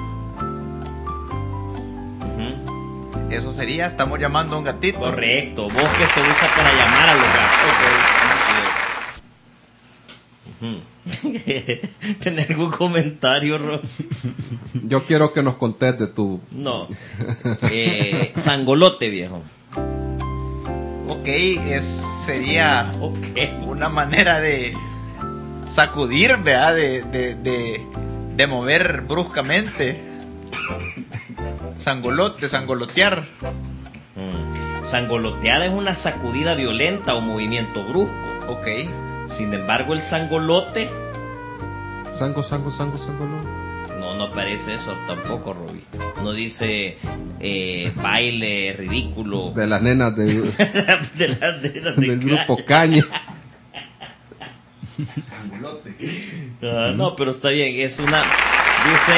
Uh-huh. Eso sería, estamos llamando a un gatito. Correcto, vos que se usa para llamar a los gatos. Okay. Uh-huh. ¿Tenés algún comentario, Ro? Yo quiero que nos contés de tu... No. Eh, sangolote, viejo. Ok, es, sería okay. una manera de sacudir, ¿verdad? De, de, de, de mover bruscamente. Sangolote, sangolotear. Mm. Sangoloteada es una sacudida violenta o movimiento brusco. Ok. Sin embargo, el sangolote... Sango, sango, sango, sangolote. No, no aparece eso tampoco, Roby. No dice eh, baile ridículo. De las nenas de, de las nenas de del grupo Caña. Sangolote. Uh, no, pero está bien. Es una... Dice...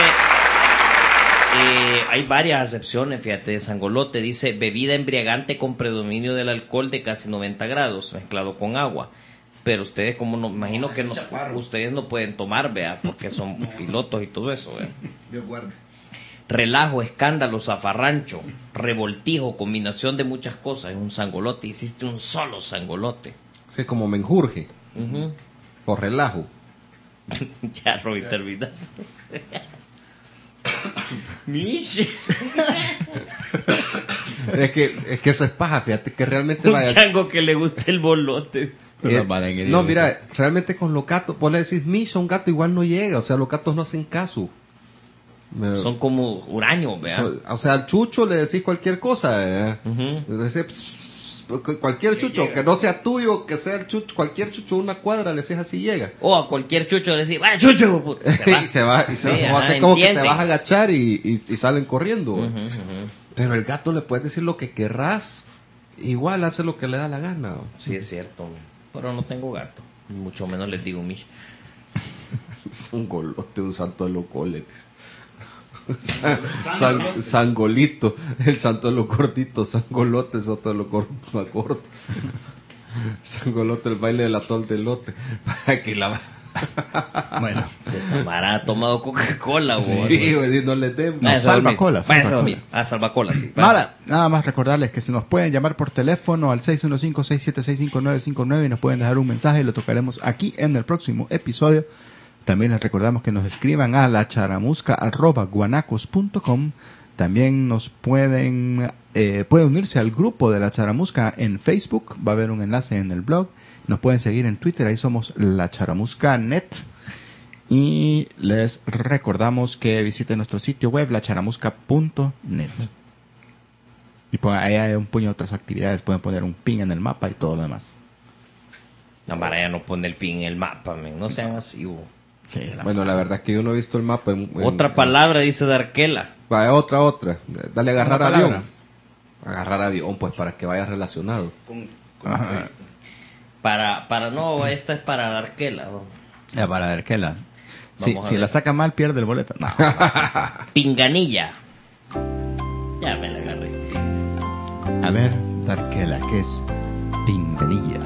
Eh, hay varias acepciones, fíjate, de sangolote. Dice bebida embriagante con predominio del alcohol de casi noventa grados, mezclado con agua. Pero ustedes, como no, imagino no, que no, chaparro. ustedes no pueden tomar, vea, porque son no. pilotos y todo eso, vea. Dios guarde. Relajo, escándalo, zafarrancho, revoltijo, combinación de muchas cosas. Es un sangolote, hiciste un solo sangolote. Sí, como menjurje. Uh-huh. Por relajo. Ya, Roby, termina. Mish. Es que, es que eso es paja, fíjate que realmente Un vaya... chango que le gusta el bolote. Eh, no, mira, realmente con los gatos, vos le decís Misha, un gato igual no llega, o sea, los gatos no hacen caso. Me- Son como huraños, vea. so- o sea, al chucho le decís cualquier cosa, ¿eh? Ujú. Le decís, "Ps, ps, ps", cualquier chucho, que no sea tuyo, que sea el chucho, cualquier chucho de una cuadra, le decís así llega. O a cualquier chucho le decís, ¡vaya chucho! puta", se va. y se va, y se Sí, va, o ajá, hace como que te entienden. vas a agachar y, y, y salen corriendo. Ujú, ¿eh? ujú. Pero el gato le puedes decir lo que querrás, igual hace lo que le da la gana. ¿no? Sí, es cierto. Pero no tengo gato. Mucho menos les digo Mish. Sangolote, un santo de los coletes. San, sangolito, el santo de los gorditos, sangolote, santo de los gor- más gordos. Sangolote, el baile del atol de lote. Para que la... Bueno, Esta Mara ha tomado Coca-Cola, vos. Sí, güey, no le demos. No, Váyase a dormir. salva-cola, Váyase a salva-cola. dormir. Ah, salva-cola, sí. nada, nada más recordarles que se nos pueden llamar por teléfono al seis uno cinco, seis siete seis, cinco nueve cinco nueve y nos pueden dejar un mensaje y lo tocaremos aquí en el próximo episodio. También les recordamos que nos escriban a la charamusca arroba guanacos punto com. También nos pueden, eh, pueden unirse al grupo de la charamusca en Facebook. Va a haber un enlace en el blog. Nos pueden seguir en Twitter. Ahí somos la charamusca punto net. Y les recordamos que visiten nuestro sitio web la charamusca punto net. Y pues ahí hay un puño de otras actividades. Pueden poner un pin en el mapa y todo lo demás. La Mara ya no pone el pin en el mapa, men. No sean así, vos. Sí, la Bueno, la verdad es que yo no he visto el mapa. En, en- Otra palabra dice Darkela. Va, otra, otra. Dale, agarrar Una avión. palabra. Agarrar avión, pues para que vaya relacionado. Con, con Ajá. la vista. Para, para, no, esta es para Darkela. ¿no? Ya, para ver qué la. Si, Vamos a si ver. la saca mal, pierde el boleto. No. Pinganilla. Ya me la agarré. A ver, Darkela, ¿qué es pinganilla?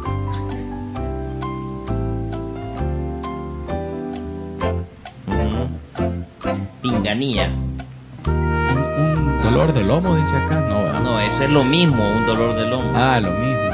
Ujú. Pinganilla. Un dolor de lomo, dice acá. No, ¿verdad? No, eso es lo mismo, un dolor de lomo. Ah, lo mismo.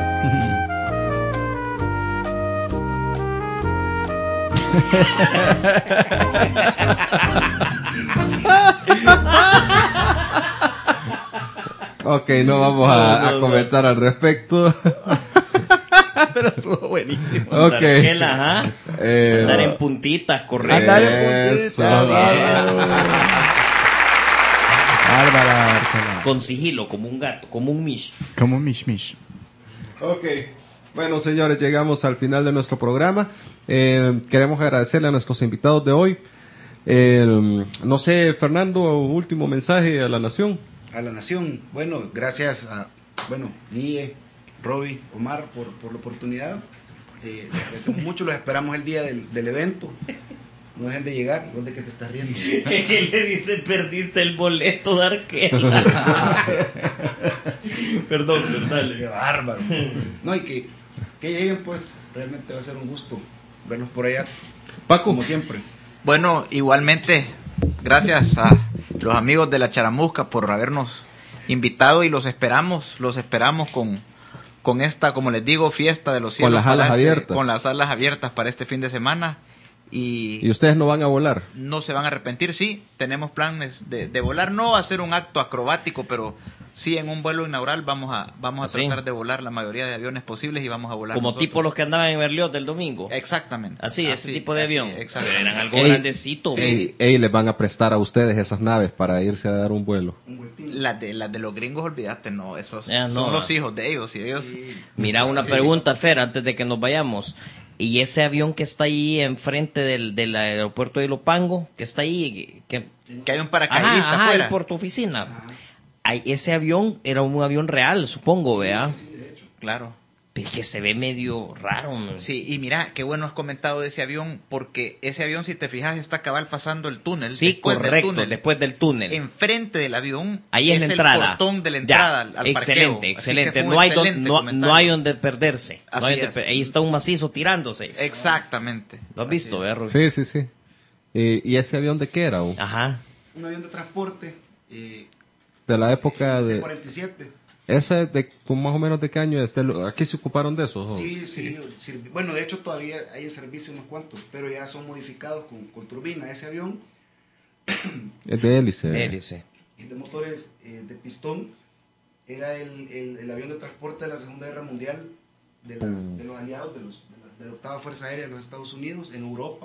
Ok, no vamos a, No, no, a no. comentar al respecto. Pero estuvo buenísimo. Ok. Darkela, ajá. Eh, Andar en puntitas, correcto. Andar en Eso. puntitas. Así es. Bárbara Darkela. Con sigilo, como un gato, como un mish. Como un mish mish. Ok. Bueno, señores, llegamos al final de nuestro programa. Eh, queremos agradecerle a nuestros invitados de hoy. Eh, no sé, Fernando, último mensaje a la nación. A la nación. Bueno, gracias a, bueno, Nie, Roby, Omar, por, por la oportunidad. Eh, les agradecemos mucho, los esperamos el día del, del evento. No dejen de llegar. ¿Y vos de qué te estás riendo? Él le dice, perdiste el boleto, Darkela. Perdón, Qué dale. bárbaro. No, y que que lleguen, pues realmente va a ser un gusto verlos por allá. Paco, como siempre. Bueno, igualmente, gracias a los amigos de la Charamusca por habernos invitado y los esperamos, los esperamos con, con esta, como les digo, fiesta de los cielos. Con las alas para este- abiertas. Con las alas abiertas para este fin de semana. Y, y ustedes no van a volar. no se van a arrepentir, sí, tenemos planes de, de volar, no hacer un acto acrobático, pero sí en un vuelo inaugural vamos a vamos a ¿Ah, sí? tratar de volar la mayoría de aviones posibles y vamos a volar Como nosotros. tipo los que andaban en Berlioz del domingo. Exactamente. Así, ese tipo de así, avión. exactamente. Eran algo Ey, grandecito. sí. Ey, ey, les van a prestar a ustedes esas naves para irse a dar un vuelo. Las de, las de los gringos, olvídate, no, esos Ya, no, son ah. los hijos de ellos y ellos... Mira, una Sí. pregunta, Fer, antes de que nos vayamos. ¿Y ese avión que está ahí enfrente del, del aeropuerto de Ilopango, que está ahí, que, Que hay un paracaidista ajá, ajá, afuera. ahí por tu oficina? Ay, ese avión era un avión real, supongo, ¿vea? Claro. Pero que se ve medio raro, man. Sí, y mira, qué bueno has comentado de ese avión, porque ese avión, si te fijas, está cabal pasando el túnel. Sí, después del correcto, túnel. después del túnel. Enfrente del avión Ahí es la entrada. el portón de la Ya, entrada al, al excelente, parqueo. Así que excelente. fue un No hay, don- excelente no, comentario. no hay donde perderse. No Así hay donde es. per- ahí está un macizo tirándose. Exactamente. ¿Lo has visto, eh, Rubén? Sí, sí, sí. ¿Y, y ese avión de qué era? oh? Ajá. Un avión de transporte. Eh, De la época C de... cuarenta y siete. ¿Ese de pues, más o menos de qué año es? De lo- ¿Aquí se ocuparon de esos? oh? Sí, sí, sirvi- bueno, de hecho todavía hay en servicio unos cuantos, pero ya son modificados con, con turbina. Ese avión Es de hélice. Hélice. es de motores eh, de pistón. Era el, el, el avión de transporte de la Segunda Guerra Mundial de, las- de los aliados, de, los, de, la, de la octava Fuerza Aérea de los Estados Unidos, en Europa.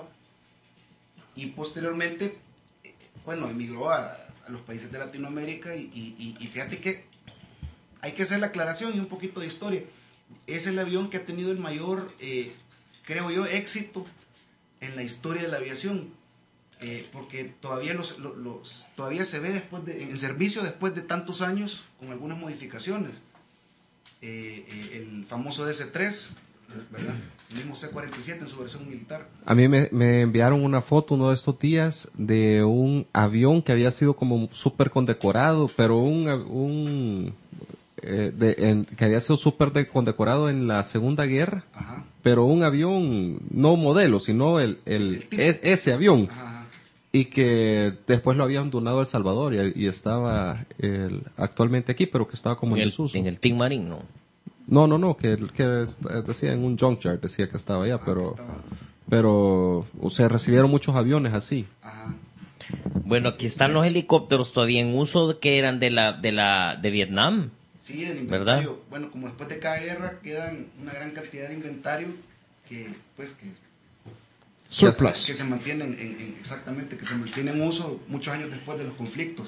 Y posteriormente, eh, bueno, emigró a, a los países de Latinoamérica y, y, y- y fíjate que hay que hacer la aclaración y un poquito de historia. Es el avión que ha tenido el mayor, eh, creo yo, éxito en la historia de la aviación, eh, porque todavía, los, los, los- todavía se ve después de, en servicio después de tantos años, con algunas modificaciones. Eh, eh, el famoso D C tres, ¿verdad? El mismo C cuarenta y siete en su versión militar. A mí me, me enviaron una foto uno de estos días de un avión que había sido como súper condecorado, pero un, un eh, de- en- que había sido súper de- condecorado en la Segunda Guerra, Ajá. pero un avión, no modelo, sino el, el, El tipo. es- ese avión, Ajá, ajá. y que después lo habían donado a El Salvador y, y estaba el- actualmente aquí, pero que estaba como En en, el, desuso. en el Team Marine, ¿no? No, no, no, que, que es- decía en un junkyard, decía que estaba allá, Ah, pero, que estaba- pero, o sea, recibieron muchos aviones así. Ajá. Bueno, aquí están los helicópteros todavía en uso que eran de la de la de Vietnam. Sí, del ¿Verdad? inventario. Bueno, como después de cada guerra quedan una gran cantidad de inventario que, pues, que, Surplus. que se mantienen en, en- exactamente, que se mantiene en uso muchos años después de los conflictos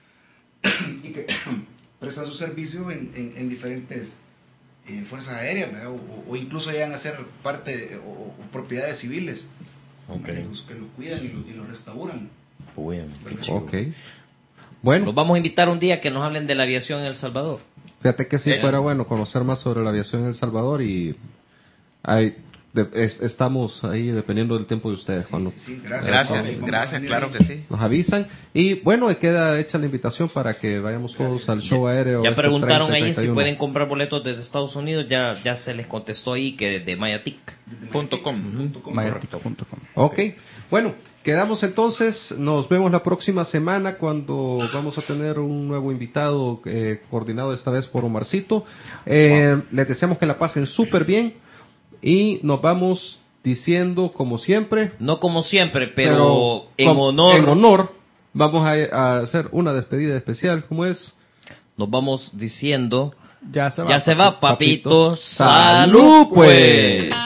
y que prestan su servicio en, en- en diferentes eh, fuerzas aéreas, ¿verdad? O, o incluso llegan a ser parte de- o, o propiedades civiles que, los, que los cuidan y los, y los restauran. Bueno, qué Ok. chido. Ok. Bueno, Los vamos a invitar un día que nos hablen de la aviación en El Salvador. fíjate que sí Eh. fuera bueno conocer más sobre la aviación en El Salvador y hay, de- es- estamos ahí dependiendo del tiempo de ustedes, cuando Sí, sí, gracias. Gracias, Vamos a gracias, venir claro ahí. que sí. nos avisan. Y bueno, queda hecha la invitación para que vayamos todos al show aéreo. Ya este preguntaron treinta y ahí si treinta y uno. pueden comprar boletos desde Estados Unidos. Ya ya se les contestó ahí que de Mayatic. Punto com. Mayatic punto com. Ok, bueno, quedamos entonces, nos vemos la próxima semana cuando vamos a tener un nuevo invitado eh, coordinado esta vez por Omarcito. Eh, Les deseamos que la pasen súper bien y nos vamos diciendo como siempre, No como siempre, pero, en com- honor, en honor vamos a, a hacer una despedida especial, como es nos vamos diciendo, Ya se va. ya se va, papito, papito. salud Salud, pues. pues.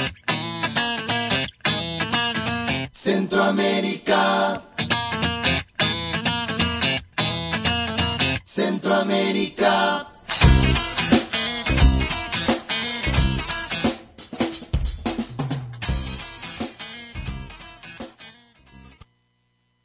Centroamérica. Centroamérica.